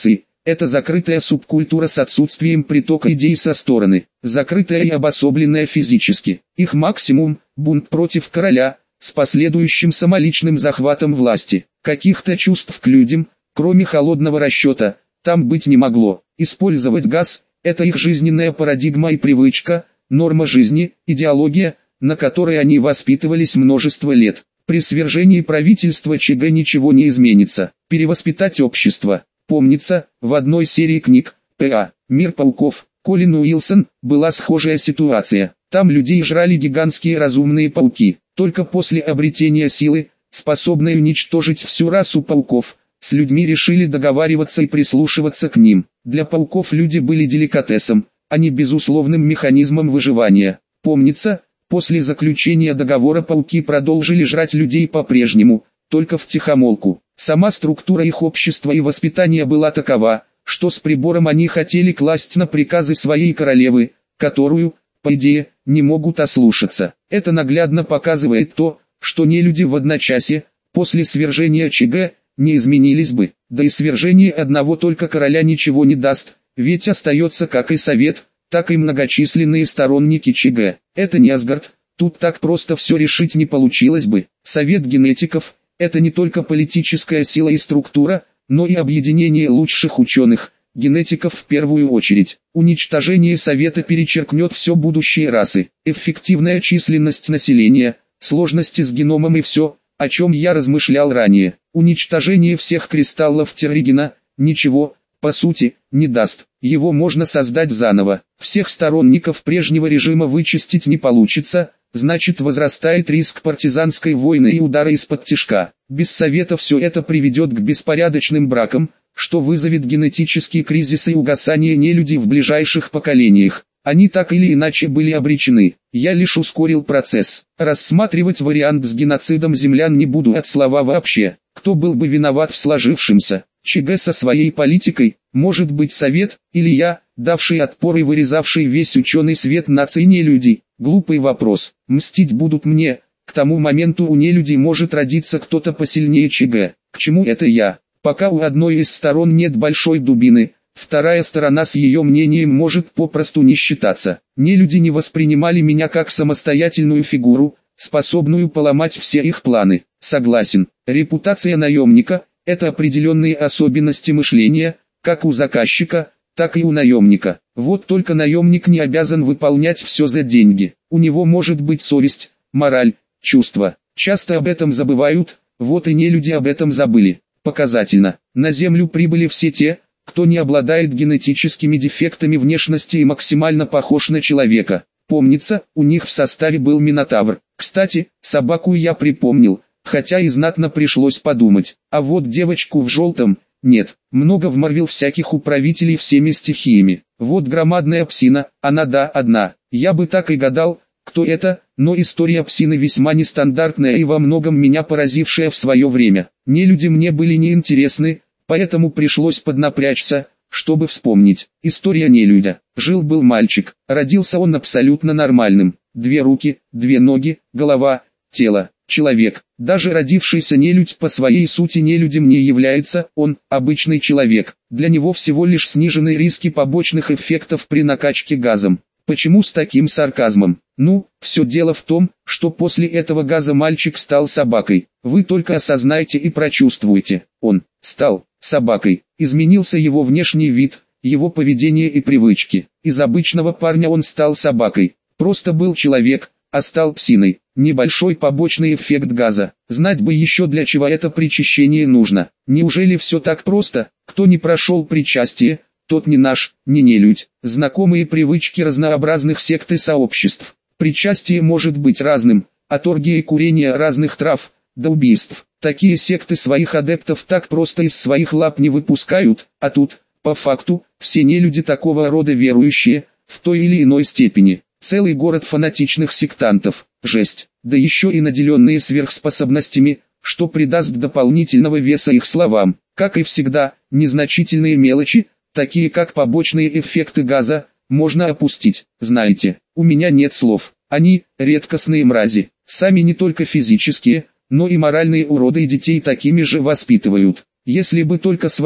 S1: Это закрытая субкультура с отсутствием притока идей со стороны, закрытая и обособленная физически. Их максимум – бунт против короля, с последующим самоличным захватом власти. Каких-то чувств к людям, кроме холодного расчета, там быть не могло. Использовать газ – это их жизненная парадигма и привычка, норма жизни, идеология, на которой они воспитывались множество лет. При свержении правительства ЧГ ничего не изменится. Перевоспитать общество. Помнится, в одной серии книг «П.А. Мир пауков» Колин Уилсон была схожая ситуация. Там людей жрали гигантские разумные пауки. Только после обретения силы, способной уничтожить всю расу пауков, с людьми решили договариваться и прислушиваться к ним. Для пауков люди были деликатесом, а не безусловным механизмом выживания. Помнится, после заключения договора пауки продолжили жрать людей по-прежнему, только втихомолку. Сама структура их общества и воспитания была такова, что с прибором они хотели класть на приказы своей королевы, которую, по идее, не могут ослушаться. Это наглядно показывает то, что нелюди в одночасье, после свержения ЧГ, не изменились бы. Да и свержение одного только короля ничего не даст, ведь остается как и совет, так и многочисленные сторонники ЧГ. Это не Асгард, тут так просто все решить не получилось бы. Совет генетиков – это не только политическая сила и структура, но и объединение лучших ученых, генетиков в первую очередь. Уничтожение совета перечеркнет все будущие расы, эффективная численность населения, сложности с геномом и все, о чем я размышлял ранее. Уничтожение всех кристаллов Терригена ничего, по сути, не даст. Его можно создать заново. Всех сторонников прежнего режима вычистить не получится, значит возрастает риск партизанской войны и удара из-под тишка. Без совета все это приведет к беспорядочным бракам, что вызовет генетический кризис и угасание нелюдей в ближайших поколениях. Они так или иначе были обречены. Я лишь ускорил процесс. Рассматривать вариант с геноцидом землян не буду от слова вообще. Кто был бы виноват в сложившемся? ЧГ со своей политикой, может быть совет, или я, давший отпор и вырезавший весь ученый свет наций нелюдей? Глупый вопрос. Мстить будут мне. К тому моменту у нелюдей может родиться кто-то посильнее ЧГ. К чему это я? Пока у одной из сторон нет большой дубины, вторая сторона с ее мнением может попросту не считаться. Нелюди не воспринимали меня как самостоятельную фигуру, способную поломать все их планы. Согласен, репутация наемника – это определенные особенности мышления, как у заказчика, так и у наемника. Вот только наемник не обязан выполнять все за деньги. У него может быть совесть, мораль, чувства. Часто об этом забывают, вот и нелюди об этом забыли. Показательно, на Землю прибыли все те, кто не обладает генетическими дефектами внешности и максимально похож на человека. Помнится, у них в составе был Минотавр. Кстати, собаку я припомнил, хотя и знатно пришлось подумать. А вот девочку в желтом, нет. Много в Марвел всяких управителей всеми стихиями. Вот громадная псина, она да, одна. Я бы так и гадал, кто это, но история псины весьма нестандартная и во многом меня поразившая в свое время. Нелюди мне были неинтересны, поэтому пришлось поднапрячься, чтобы вспомнить. История нелюдя. Жил-был мальчик, родился он абсолютно нормальным. 2 руки, 2 ноги, голова, тело, человек. Даже родившийся нелюдь по своей сути нелюдем не является, он обычный человек. Для него всего лишь сниженные риски побочных эффектов при накачке газом. Почему с таким сарказмом? Ну, все дело в том, что после этого газа мальчик стал собакой. Вы только осознайте и прочувствуйте. Он стал собакой. Изменился его внешний вид, его поведение и привычки. Из обычного парня он стал собакой. Просто был человек, а стал псиной. Небольшой побочный эффект газа. Знать бы еще для чего это причащение нужно. Неужели все так просто? Кто не прошел причастие, тот не наш, не нелюдь. Знакомые привычки разнообразных сект и сообществ. Причастие может быть разным, от оргии и курения разных трав, до убийств. Такие секты своих адептов так просто из своих лап не выпускают, а тут, по факту, все нелюди такого рода верующие, в той или иной степени. Целый город фанатичных сектантов, жесть, да еще и наделенные сверхспособностями, что придаст дополнительного веса их словам. Как и всегда, незначительные мелочи, такие как побочные эффекты газа, можно опустить. Знаете, у меня нет слов. Они – редкостные мрази. Сами не только физические, но и моральные уроды и детей такими же воспитывают. Если бы только своих,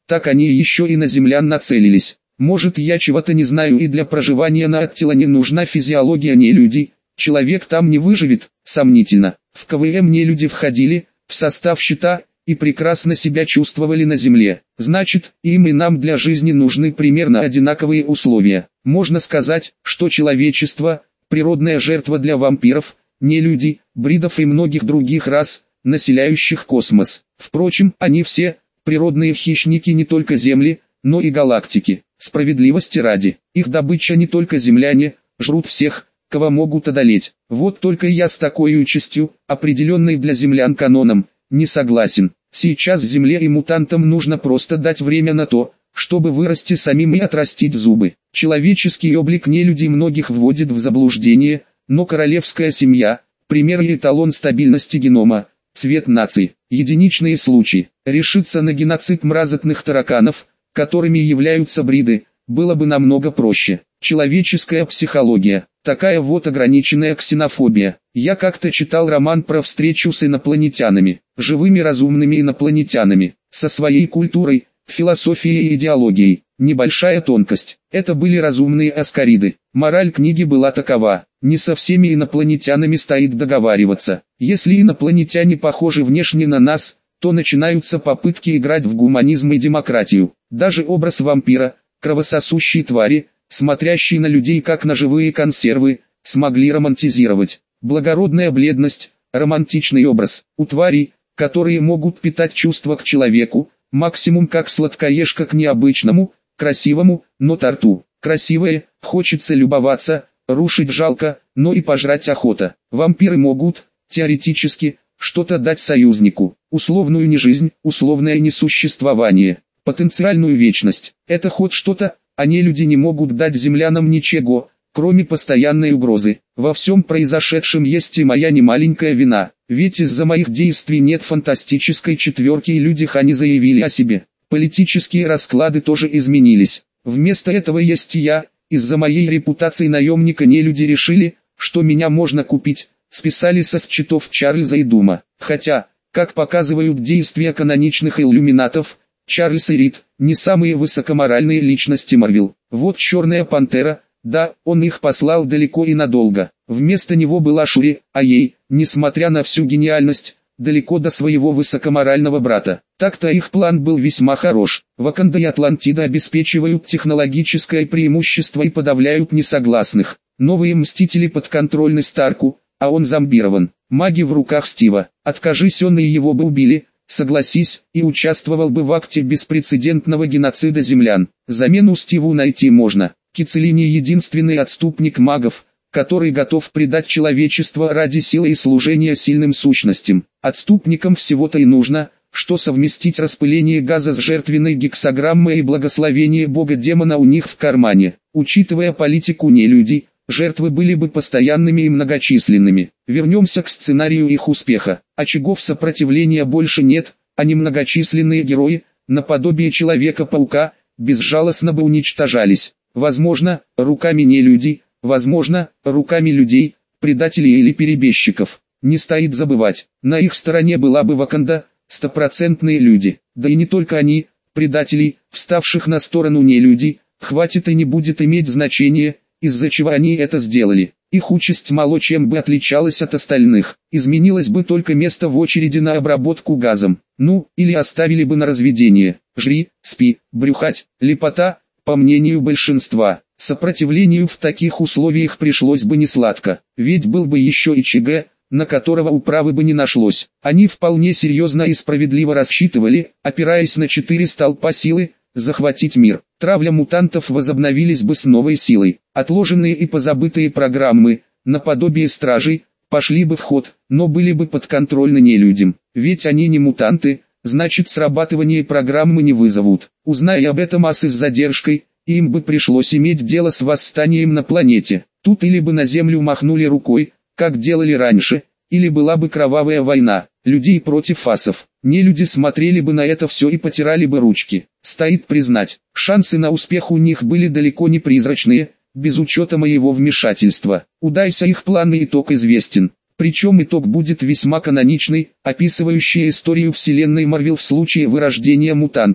S1: так они еще и на землян нацелились. Может, я чего-то не знаю, и для проживания на Аттилане нужна физиология нелюдей. Человек там не выживет, сомнительно. В КВМ нелюди входили в состав щита и прекрасно себя чувствовали на земле. Значит, им и нам для жизни нужны примерно одинаковые условия. Можно сказать, что человечество – природная жертва для вампиров, нелюдей, бридов и многих других рас, населяющих космос. Впрочем, они все – природные хищники не только Земли, но и галактики. Справедливости ради, их добыча не только земляне, жрут всех, кого могут одолеть. Вот только я с такой участью, определенной для землян каноном, не согласен. Сейчас Земле и мутантам нужно просто дать время на то, чтобы вырасти самим и отрастить зубы. Человеческий облик нелюдей многих вводит в заблуждение, но королевская семья – пример и эталон стабильности генома, цвет нации. Единичные случаи. Решиться на геноцид мразотных тараканов, которыми являются бриды, было бы намного проще. Человеческая психология. Такая вот ограниченная ксенофобия. Я как-то читал роман про встречу с инопланетянами, живыми разумными инопланетянами, со своей культурой, философией и идеологией. Небольшая тонкость. Это были разумные аскариды. Мораль книги была такова: не со всеми инопланетянами стоит договариваться. Если инопланетяне похожи внешне на нас, то начинаются попытки играть в гуманизм и демократию. Даже образ вампира, кровососущей твари, смотрящей на людей как на живые консервы, смогли романтизировать. Благородная бледность, романтичный образ. У тварей, которые могут питать чувства к человеку, максимум как сладкоежка к необычному, красивому, но торту. Красивое, хочется любоваться, рушить жалко, но и пожрать охота. Вампиры могут, теоретически, что-то дать союзнику. Условную нежизнь, условное несуществование, потенциальную вечность. Это хоть что-то, а нелюди не могут дать землянам ничего, кроме постоянной угрозы. Во всем произошедшем есть и моя немаленькая вина, ведь из-за моих действий нет фантастической четверки и люди они заявили о себе. Политические расклады тоже изменились. Вместо этого есть и я, из-за моей репутации наемника нелюди решили, что меня можно купить, списали со счетов Чарльза и Дума. Хотя, как показывают действия каноничных иллюминатов, Чарльз и Рид – не самые высокоморальные личности Марвел. Вот Черная Пантера, да, он их послал далеко и надолго. Вместо него была Шури, а ей, несмотря на всю гениальность, далеко до своего высокоморального брата. Так-то их план был весьма хорош. Ваканда и Атлантида обеспечивают технологическое преимущество и подавляют несогласных. Новые Мстители подконтрольны Старку, а он зомбирован. Маги в руках Стива. Откажись он и его бы убили, согласись, и участвовал бы в акте беспрецедентного геноцида землян. Замену Стиву найти можно. Кицелини единственный отступник магов, который готов предать человечество ради силы и служения сильным сущностям. Отступникам всего-то и нужно, что совместить распыление газа с жертвенной гексаграммой и благословение бога-демона у них в кармане. Учитывая политику нелюдей, жертвы были бы постоянными и многочисленными. Вернемся к сценарию их успеха. Очагов сопротивления больше нет, а немногочисленные герои, наподобие Человека-паука, безжалостно бы уничтожались. Возможно, руками нелюдей, возможно, руками людей, предателей или перебежчиков. Не стоит забывать, на их стороне была бы Ваканда, стопроцентные люди. Да и не только они, предателей, вставших на сторону нелюдей, хватит и не будет иметь значения, из-за чего они это сделали. Их участь мало чем бы отличалась от остальных. Изменилось бы только место в очереди на обработку газом. Ну, или оставили бы на разведение. Жри, спи, брюхать, лепота, по мнению большинства. Сопротивлению в таких условиях пришлось бы несладко. Ведь был бы еще и ЧГ, на которого управы бы не нашлось. Они вполне серьезно и справедливо рассчитывали, опираясь на 4 столпа силы, захватить мир. Травля мутантов возобновились бы с новой силой. Отложенные и позабытые программы, наподобие стражей, пошли бы в ход, но были бы подконтрольны нелюдям. Ведь они не мутанты, значит срабатывание программы не вызовут. Узная об этом асы с задержкой, им бы пришлось иметь дело с восстанием на планете. Тут или бы на землю махнули рукой, как делали раньше, или была бы кровавая война, людей против асов. Нелюди смотрели бы на это все и потирали бы ручки. Стоит признать, шансы на успех у них были далеко не призрачные, без учета моего вмешательства. Удайся их план и итог известен. Причем итог будет весьма каноничный, описывающий историю вселенной Марвел в случае вырождения мутантов.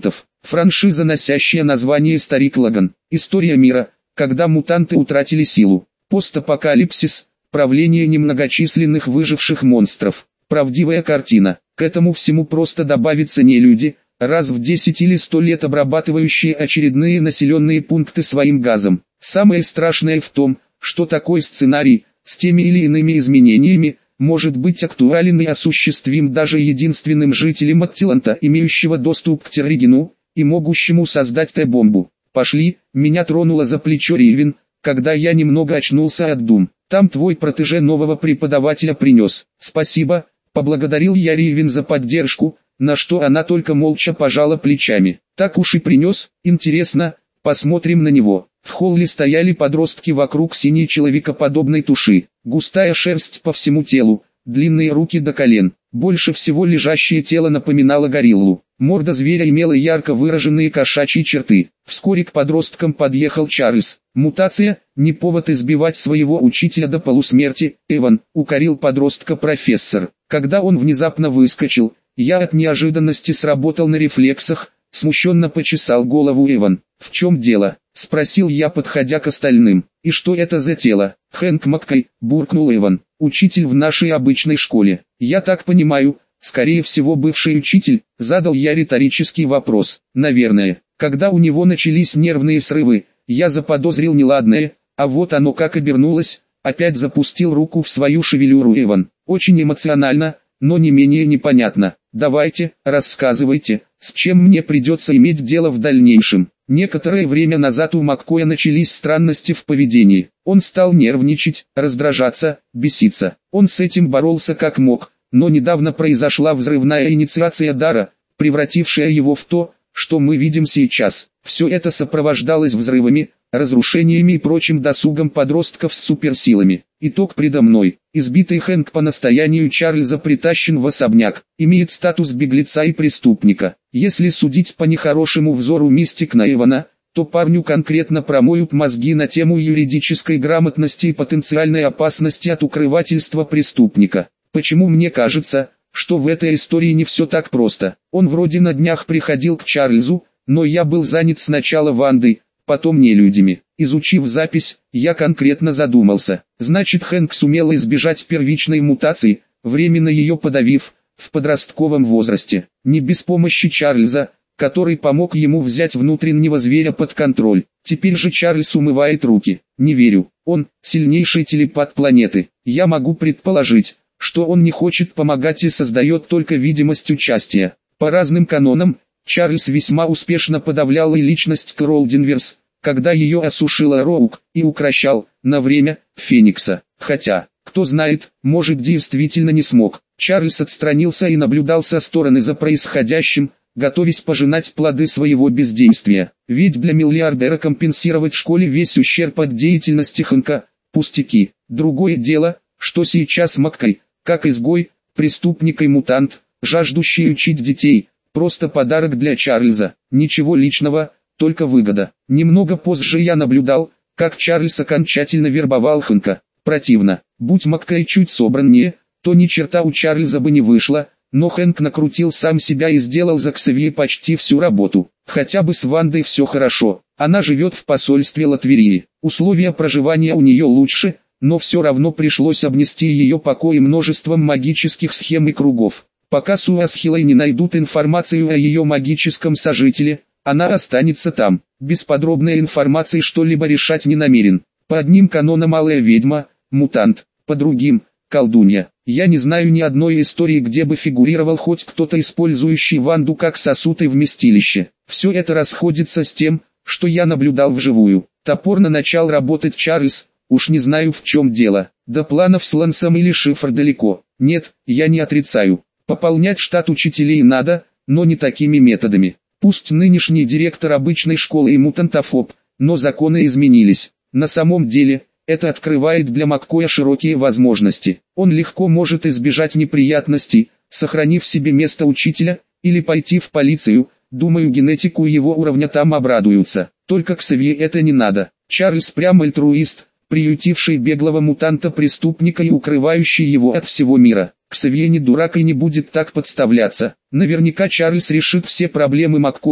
S1: Франшиза, носящая название «Старик Логан». История мира, когда мутанты утратили силу. Постапокалипсис. Правление немногочисленных выживших монстров. Правдивая картина. К этому всему просто добавятся нелюди, раз в 10 или 100 лет обрабатывающие очередные населенные пункты своим газом. Самое страшное в том, что такой сценарий, с теми или иными изменениями, может быть актуален и осуществим даже единственным жителем Аттиланта, имеющего доступ к Терригену, и могущему создать Т-бомбу. «Пошли», меня тронуло за плечо Ривен, когда я немного очнулся от дум. «Там твой протеже нового преподавателя принес». «Спасибо», поблагодарил я Ривен за поддержку, на что она только молча пожала плечами. «Так уж и принес, интересно, посмотрим на него». В холле стояли подростки вокруг синей человекоподобной туши, густая шерсть по всему телу, длинные руки до колен. Больше всего лежащее тело напоминало гориллу. Морда зверя имела ярко выраженные кошачьи черты. Вскоре к подросткам подъехал Чарльз. «Мутация, не повод избивать своего учителя до полусмерти, Эван», укорил подростка профессор. Когда он внезапно выскочил, я от неожиданности сработал на рефлексах, смущенно почесал голову Эван. «В чем дело?» — спросил я, подходя к остальным. «И что это за тело?» «Хэнк Маккой», — буркнул Эван. «Учитель в нашей обычной школе». «Я так понимаю, скорее всего бывший учитель», — задал я риторический вопрос. «Наверное». Когда у него начались нервные срывы, я заподозрил неладное, а вот оно как обернулось. Опять запустил руку в свою шевелюру Эван. «Очень эмоционально, но не менее непонятно. Давайте, рассказывайте, с чем мне придется иметь дело в дальнейшем». Некоторое время назад у Маккоя начались странности в поведении. Он стал нервничать, раздражаться, беситься. Он с этим боролся как мог, но недавно произошла взрывная инициация дара, превратившая его в то, что мы видим сейчас. Все это сопровождалось взрывами, разрушениями и прочим досугом подростков с суперсилами. Итог предо мной. Избитый Хэнк по настоянию Чарльза притащен в особняк, имеет статус беглеца и преступника. Если судить по нехорошему взору мистик на Эвана, то парню конкретно промоют мозги на тему юридической грамотности и потенциальной опасности от укрывательства преступника. Почему мне кажется, что в этой истории не все так просто? Он вроде на днях приходил к Чарльзу, но я был занят сначала Вандой, потом нелюдями. Изучив запись, я конкретно задумался. Значит, Хэнк сумел избежать первичной мутации, временно ее подавив, в подростковом возрасте. Не без помощи Чарльза, который помог ему взять внутреннего зверя под контроль. Теперь же Чарльз умывает руки. Не верю. Он сильнейший телепат планеты. Я могу предположить, что он не хочет помогать и создает только видимость участия. По разным канонам, Чарльз весьма успешно подавлял и личность Кэрол Денверс, когда ее осушила Роук, и укрощал, на время, Феникса. Хотя, кто знает, может действительно не смог. Чарльз отстранился и наблюдал со стороны за происходящим, готовясь пожинать плоды своего бездействия. Ведь для миллиардера компенсировать школе весь ущерб от деятельности Хэнка – пустяки. Другое дело, что сейчас Маккой, как изгой, преступник и мутант, жаждущий учить детей, просто подарок для Чарльза. Ничего личного, только выгода. Немного позже я наблюдал, как Чарльз окончательно вербовал Хэнка. Противно. Будь Маккой чуть собраннее, то ни черта у Чарльза бы не вышло, но Хэнк накрутил сам себя и сделал за Ксавье почти всю работу. Хотя бы с Вандой все хорошо. Она живет в посольстве Латверии. Условия проживания у нее лучше, но все равно пришлось обнести ее покой множеством магических схем и кругов. Пока Суа с Хилой не найдут информацию о ее магическом сожителе, она останется там. Без подробной информации что-либо решать не намерен. По одним канонам малая ведьма, мутант, по другим – колдунья. Я не знаю ни одной истории, где бы фигурировал хоть кто-то, использующий Ванду как сосуд и вместилище. Все это расходится с тем, что я наблюдал вживую. Топорно начал работать Чарльз, уж не знаю, в чем дело. До планов с Лансом или Шифр далеко. Нет, я не отрицаю. Пополнять штат учителей надо, но не такими методами. Пусть нынешний директор обычной школы и мутантофоб, но законы изменились. На самом деле, это открывает для Маккоя широкие возможности. Он легко может избежать неприятностей, сохранив себе место учителя, или пойти в полицию. Думаю, генетику его уровня там обрадуются. Только Ксавье это не надо. Чарльз прям альтруист, приютивший беглого мутанта-преступника и укрывающий его от всего мира. Ксавье не дурак и не будет так подставляться. Наверняка Чарльз решит все проблемы Маккоя,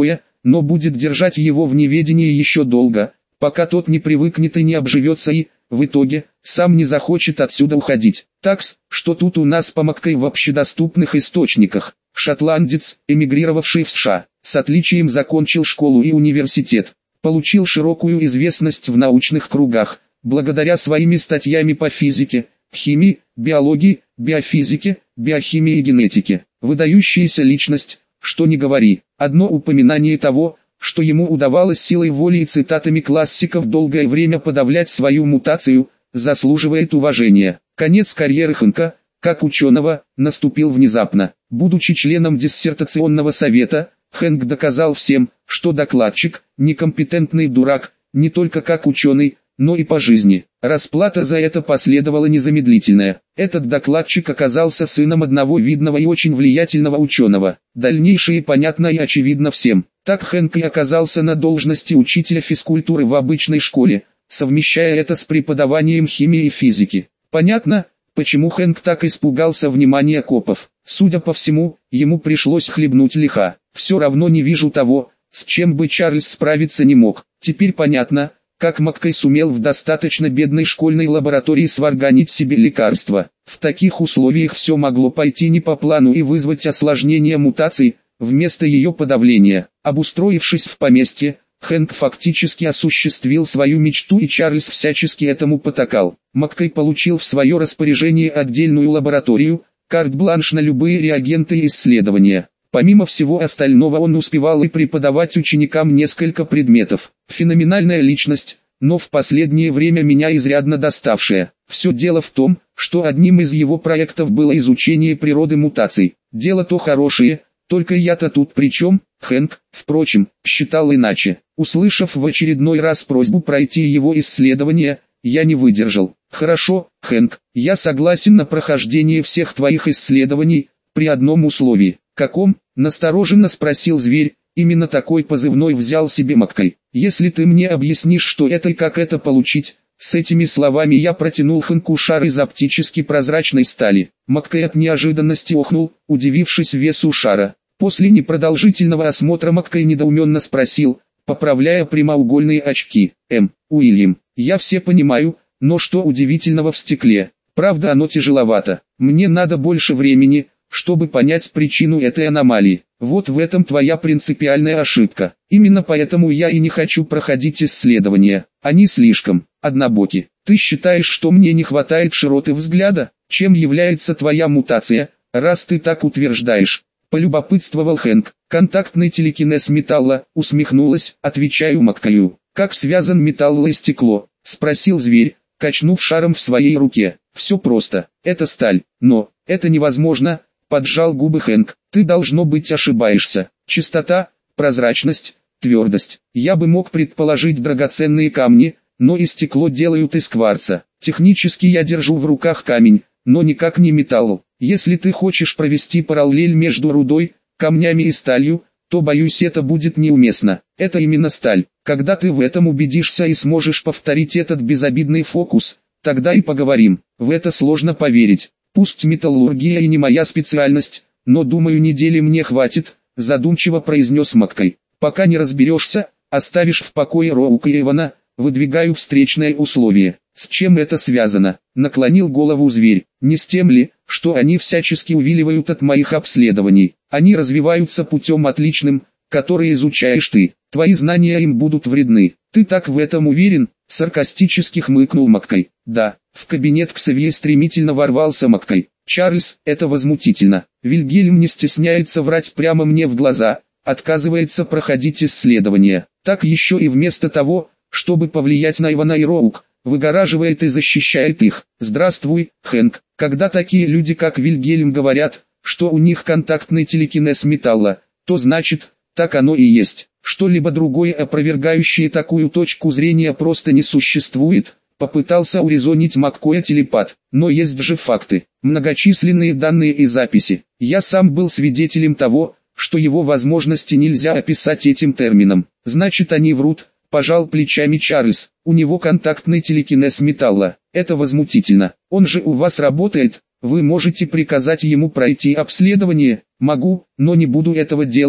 S1: но будет держать его в неведении еще долго, пока тот не привыкнет и не обживется и, в итоге, сам не захочет отсюда уходить. Такс, что тут у нас по Маккей в общедоступных источниках. Шотландец, эмигрировавший в США, с отличием закончил школу и университет, получил широкую известность в научных кругах, благодаря своими статьями по физике, химии, биологии, биофизике, биохимии и генетике. Выдающаяся личность, что ни говори. Одно упоминание того, что ему удавалось силой воли и цитатами классиков долгое время подавлять свою мутацию, заслуживает уважения. Конец карьеры Хэнка, как ученого, наступил внезапно. Будучи членом диссертационного совета, Хэнк доказал всем, что докладчик – некомпетентный дурак, не только как ученый, но и по жизни. Расплата за это последовала незамедлительная. Этот докладчик оказался сыном одного видного и очень влиятельного ученого. Дальнейшее понятно и очевидно всем. Так Хэнк и оказался на должности учителя физкультуры в обычной школе, совмещая это с преподаванием химии и физики. Понятно, почему Хэнк так испугался внимания копов. Судя по всему, ему пришлось хлебнуть лиха. Все равно не вижу того, с чем бы Чарльз справиться не мог. Теперь понятно, как Маккей сумел в достаточно бедной школьной лаборатории сварганить себе лекарства. В таких условиях все могло пойти не по плану и вызвать осложнение мутаций, вместо ее подавления. Обустроившись в поместье, Хэнк фактически осуществил свою мечту, и Чарльз всячески этому потакал. Маккей получил в свое распоряжение отдельную лабораторию, карт-бланш на любые реагенты и исследования. Помимо всего остального он успевал и преподавать ученикам несколько предметов. Феноменальная личность, но в последнее время меня изрядно доставшая. Все дело в том, что одним из его проектов было изучение природы мутаций. Дело-то хорошее, только я-то тут при чем? Хэнк, впрочем, считал иначе. Услышав в очередной раз просьбу пройти его исследование, я не выдержал. Хорошо, Хэнк, я согласен на прохождение всех твоих исследований, при одном условии. Каком? Настороженно спросил зверь. Именно такой позывной взял себе Маккей. Если ты мне объяснишь, что это и как это получить. С этими словами я протянул Хэнку шар из оптически прозрачной стали. Маккей от неожиданности охнул, удивившись весу шара. После непродолжительного осмотра Маккей недоуменно спросил, поправляя прямоугольные очки: Уильям, я все понимаю, но что удивительного в стекле? Правда, оно тяжеловато. Мне надо больше времени, чтобы понять причину этой аномалии. Вот в этом твоя принципиальная ошибка. Именно поэтому я и не хочу проходить исследования. Они слишком однобоки. Ты считаешь, что мне не хватает широты взгляда? Чем является твоя мутация, раз ты так утверждаешь? Полюбопытствовал Хэнк. Контактный телекинез металла, усмехнулась, отвечаю Маккею. Как связан металл и стекло? Спросил зверь, качнув шаром в своей руке. Все просто, это сталь, но это невозможно. Поджал губы Хэнк. Ты, должно быть, ошибаешься. Чистота, прозрачность, твердость. Я бы мог предположить драгоценные камни, но и стекло делают из кварца. Технически я держу в руках камень, но никак не металл. Если ты хочешь провести параллель между рудой, камнями и сталью, то, боюсь, это будет неуместно. Это именно сталь. Когда ты в этом убедишься и сможешь повторить этот безобидный фокус, тогда и поговорим. В это сложно поверить. Пусть металлургия и не моя специальность, но думаю, недели мне хватит, задумчиво произнес Маккей. Пока не разберешься, оставишь в покое Роука и Эвана, выдвигаю встречное условие. С чем это связано? Наклонил голову зверь. Не с тем ли, что они всячески увиливают от моих обследований? Они развиваются путем отличным, который изучаешь ты. Твои знания им будут вредны. Ты так в этом уверен? Саркастически хмыкнул Маккей. Да. В кабинет к Савье стремительно ворвался Маккей. Чарльз, это возмутительно. Вильгельм не стесняется врать прямо мне в глаза, отказывается проходить исследования. Так еще и вместо того, чтобы повлиять на Ивана и Роук, выгораживает и защищает их. Здравствуй, Хэнк. Когда такие люди, как Вильгельм, говорят, что у них контактный телекинез металла, то значит, так оно и есть. Что-либо другое, опровергающее такую точку зрения, просто не существует. Попытался урезонить Маккоя телепат, но есть же факты, многочисленные данные и записи. Я сам был свидетелем того, что его возможности нельзя описать этим термином. Значит, они врут, пожал плечами Чарльз. У него контактный телекинез металла. Это возмутительно. Он же у вас работает. Вы можете приказать ему пройти обследование? Могу, но не буду этого делать,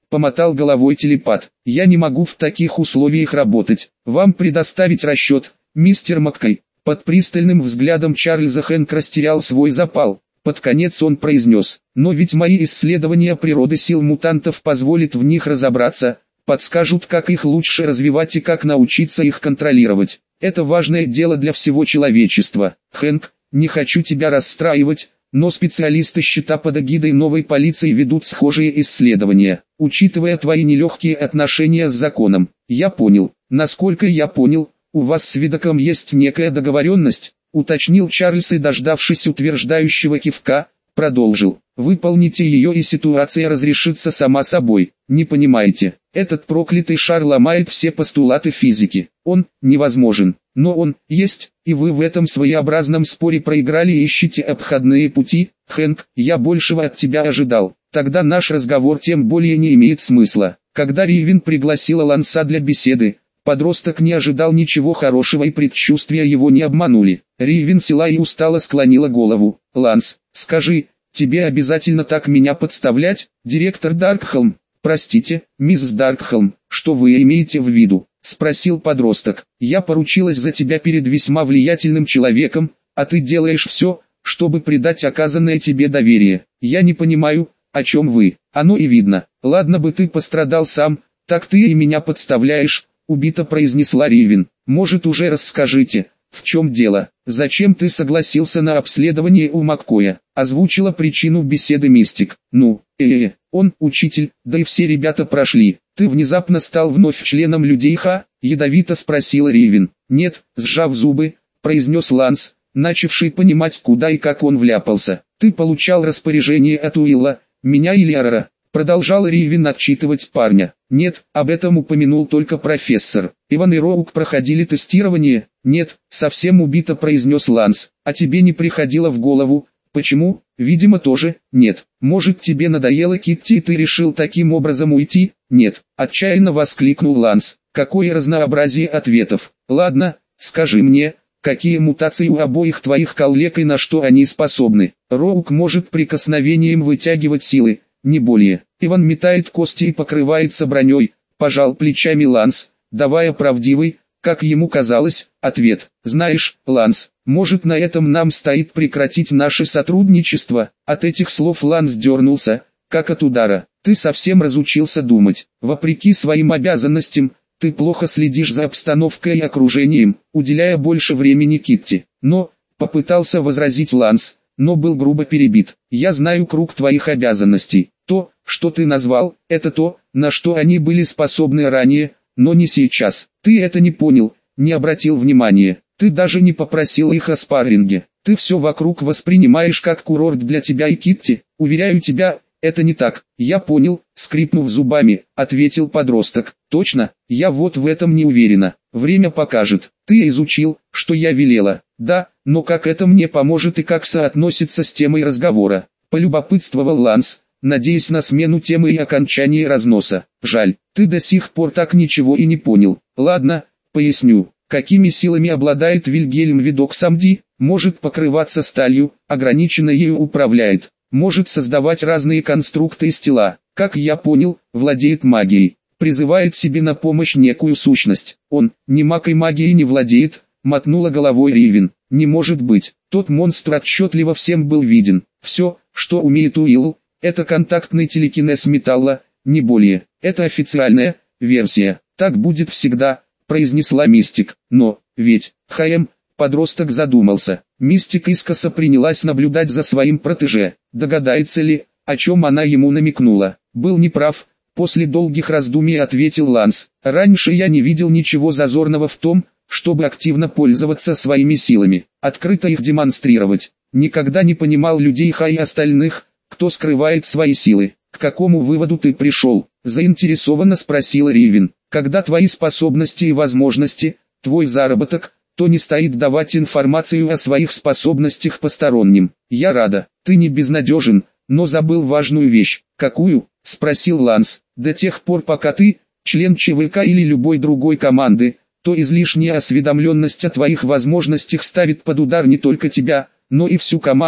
S1: помотал головой телепат. Я не могу в таких условиях работать. Вам предоставить расчет, мистер Маккей. Под пристальным взглядом Чарльза Хэнк растерял свой запал. Под конец он произнес: но ведь мои исследования природы сил мутантов позволят в них разобраться, подскажут, как их лучше развивать и как научиться их контролировать. Это важное дело для всего человечества. Хэнк, не хочу тебя расстраивать, но специалисты щита под эгидой новой полиции ведут схожие исследования. Учитывая твои нелегкие отношения с законом, я понял. Насколько я понял, у вас с Видоком есть некая договоренность, уточнил Чарльз и, дождавшись утверждающего кивка, продолжил. Выполните ее и ситуация разрешится сама собой. Не понимаете, этот проклятый шар ломает все постулаты физики. Он невозможен, но он есть, и вы в этом своеобразном споре проиграли и ищете обходные пути. Хэнк, я большего от тебя ожидал. Тогда наш разговор тем более не имеет смысла. Когда Ривен пригласила Ланса для беседы, подросток не ожидал ничего хорошего и предчувствия его не обманули. Ривен села и устало склонила голову. «Ланс, скажи, тебе обязательно так меня подставлять, директор Даркхолм?» «Простите, мисс Даркхолм, что вы имеете в виду?» — спросил подросток. «Я поручилась за тебя перед весьма влиятельным человеком, а ты делаешь все, чтобы придать оказанное тебе доверие. Я не понимаю, о чем вы. Оно и видно. Ладно бы ты пострадал сам, так ты и меня подставляешь», — убито произнесла Ривен. «Может, уже расскажите, в чем дело? Зачем ты согласился на обследование у Маккоя?» — озвучила причину беседы Мистик. «Ну, он учитель, да и все ребята прошли. Ты внезапно стал вновь членом людей Ха?» — ядовито спросила Ривен. «Нет», — сжав зубы, произнес Ланс, начавший понимать, куда и как он вляпался. «Ты получал распоряжение от Уилла, меня или Арара?» — продолжал Ривен отчитывать парня. «Нет, об этом упомянул только профессор. Иван и Роук проходили тестирование?» «Нет», — совсем убито произнес Ланс. «А тебе не приходило в голову?» «Почему?» «Видимо тоже, нет. Может, тебе надоело Китти и ты решил таким образом уйти?» «Нет», — отчаянно воскликнул Ланс. «Какое разнообразие ответов. Ладно, скажи мне, какие мутации у обоих твоих коллег и на что они способны?» «Роук может прикосновением вытягивать силы, не более. Иван метает кости и покрывается броней», — пожал плечами Ланс, давая правдивый, как ему казалось, ответ. «Знаешь, Ланс, может, на этом нам стоит прекратить наше сотрудничество?» От этих слов Ланс дернулся, как от удара. «Ты совсем разучился думать. Вопреки своим обязанностям, ты плохо следишь за обстановкой и окружением, уделяя больше времени Китти». «Но», — попытался возразить Ланс, но был грубо перебит. «Я знаю круг твоих обязанностей. То, что ты назвал, это то, на что они были способны ранее, но не сейчас. Ты это не понял, не обратил внимания. Ты даже не попросил их о спарринге. Ты все вокруг воспринимаешь как курорт для тебя и Китти. Уверяю тебя, это не так». «Я понял», — скрипнув зубами, ответил подросток. «Точно, я вот в этом не уверена. Время покажет. Ты изучил, что я велела?» «Да, но как это мне поможет и как соотносится с темой разговора?» — полюбопытствовал Ланс, надеясь на смену темы и окончание разноса. «Жаль, ты до сих пор так ничего и не понял. Ладно, поясню. Какими силами обладает Вильгельм Видок Самди? Может покрываться сталью, ограниченно ею управляет. Может создавать разные конструкты из тела. Как я понял, владеет магией. Призывает себе на помощь некую сущность. Он, ни маг и магией не владеет», — мотнула головой Ривен. «Не может быть. Тот монстр отчетливо всем был виден. Все, что умеет Уилл, это контактный телекинез металла, не более. Это официальная версия. Так будет всегда», — произнесла Мистик. «Но, ведь, подросток задумался. Мистик искоса принялась наблюдать за своим протеже. Догадается ли, о чем она ему намекнула? «Был неправ», — после долгих раздумий ответил Ланс. «Раньше я не видел ничего зазорного в том, чтобы активно пользоваться своими силами, открыто их демонстрировать. Никогда не понимал людей Ха и остальных, кто скрывает свои силы». «К какому выводу ты пришел?» — заинтересованно спросила Ривен. «Когда твои способности и возможности, твой заработок, то не стоит давать информацию о своих способностях посторонним. Я рада, ты не безнадежен, но забыл важную вещь». «Какую?» — спросил Ланс. «До тех пор, пока ты, член ЧВК или любой другой команды, то излишняя осведомленность о твоих возможностях ставит под удар не только тебя, но и всю команду»,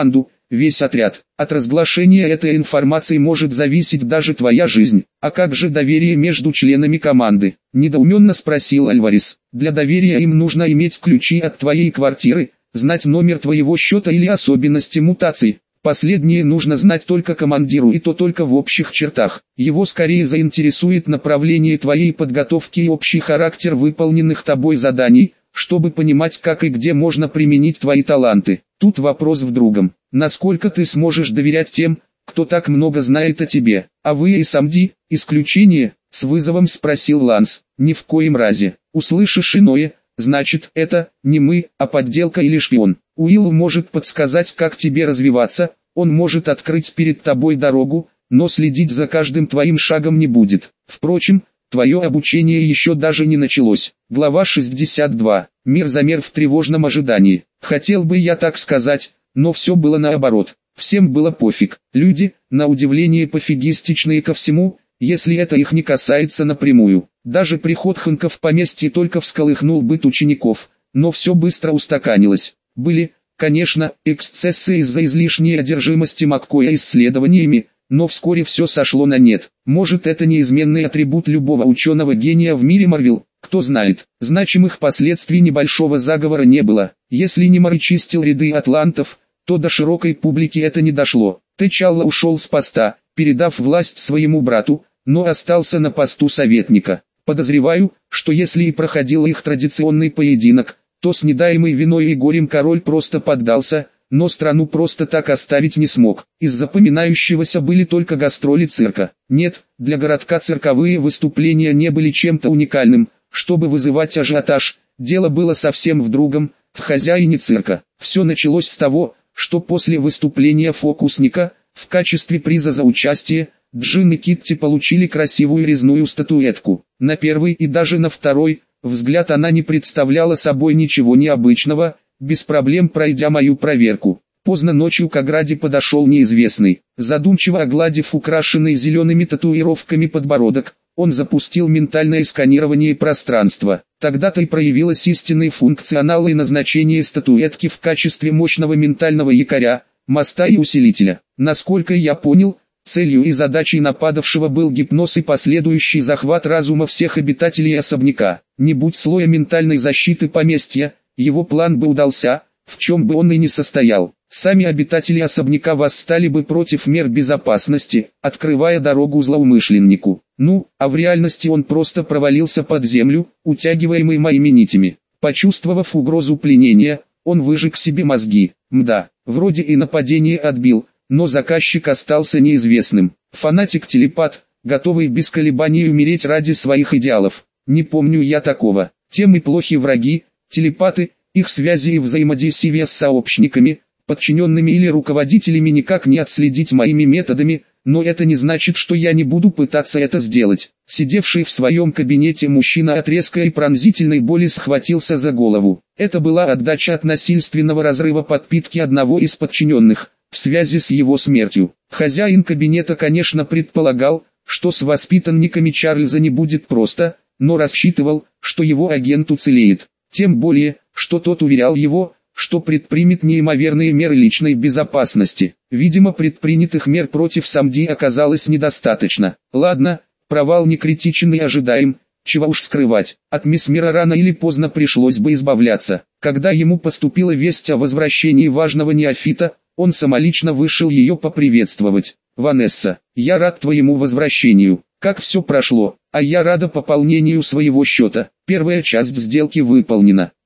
S1: весь отряд. От разглашения этой информации может зависеть даже твоя жизнь. А как же доверие между членами команды? Недоуменно спросил Альварес. Для доверия им нужно иметь ключи от твоей квартиры, знать номер твоего счета или особенности мутаций. Последнее нужно знать только командиру, и то только в общих чертах. Его скорее заинтересует направление твоей подготовки и общий характер выполненных тобой заданий, чтобы понимать, как и где можно применить твои таланты. Тут вопрос в другом. Насколько ты сможешь доверять тем, кто так много знает о тебе? А вы и Самди, исключение? С вызовом спросил Ланс. Ни в коем разе. Услышишь иное, значит, это не мы, а подделка или шпион. Уилл может подсказать, как тебе развиваться, он может открыть перед тобой дорогу, но следить за каждым твоим шагом не будет. Впрочем, твое обучение еще даже не началось. Глава 62. Мир замер в тревожном ожидании. Хотел бы я так сказать, но все было наоборот. Всем было пофиг. Люди, на удивление пофигистичные ко всему, если это их не касается напрямую. Даже приход Хэнка в поместье только всколыхнул быт учеников, но все быстро устаканилось. Были, конечно, эксцессы из-за излишней одержимости Маккоя исследованиями, но вскоре все сошло на нет. Может, это неизменный атрибут любого ученого-гения в мире Марвел, кто знает. Значимых последствий небольшого заговора не было. Если Немар чистил ряды атлантов, то до широкой публики это не дошло. T'Challa ушел с поста, передав власть своему брату, но остался на посту советника. Подозреваю, что если и проходил их традиционный поединок, то с недаемой виной и горем король просто поддался, но страну просто так оставить не смог. Из запоминающегося были только гастроли цирка. Нет, для городка цирковые выступления не были чем-то уникальным, чтобы вызывать ажиотаж. Дело было совсем в другом, в хозяине цирка. Все началось с того, что после выступления фокусника, в качестве приза за участие, Джин и Китти получили красивую резную статуэтку. На первый и даже на второй взгляд она не представляла собой ничего необычного, без проблем пройдя мою проверку. Поздно ночью к ограде подошел неизвестный. Задумчиво огладив украшенный зелеными татуировками подбородок, он запустил ментальное сканирование пространства. Тогда-то и проявилась истинный функционал и назначение статуэтки в качестве мощного ментального якоря, моста и усилителя. Насколько я понял, целью и задачей нападавшего был гипноз и последующий захват разума всех обитателей особняка. Не будь слоя ментальной защиты поместья, его план бы удался, в чем бы он и не состоял. Сами обитатели особняка восстали бы против мер безопасности, открывая дорогу злоумышленнику. А в реальности он просто провалился под землю, утягиваемый моими нитями. Почувствовав угрозу пленения, он выжег себе мозги. Вроде и нападение отбил, но заказчик остался неизвестным. Фанатик-телепат, готовый без колебаний умереть ради своих идеалов. Не помню я такого. Тем и плохи враги, телепаты, их связи и взаимодействия с сообщниками, подчиненными или руководителями никак не отследить моими методами, но это не значит, что я не буду пытаться это сделать. Сидевший в своем кабинете мужчина от резкой и пронзительной боли схватился за голову. Это была отдача от насильственного разрыва подпитки одного из подчиненных, в связи с его смертью. Хозяин кабинета, конечно, предполагал, что с воспитанниками Чарльза не будет просто, но рассчитывал, что его агент уцелеет. Тем более, что тот уверял его, что предпримет неимоверные меры личной безопасности. Видимо, предпринятых мер против Самди оказалось недостаточно. Ладно, провал не критичен и ожидаем, чего уж скрывать. От Месмера рано или поздно пришлось бы избавляться. Когда ему поступила весть о возвращении важного неофита, он самолично вышел ее поприветствовать. «Ванесса, я рад твоему возвращению. Как все прошло? А я рада пополнению своего счета. Первая часть сделки выполнена.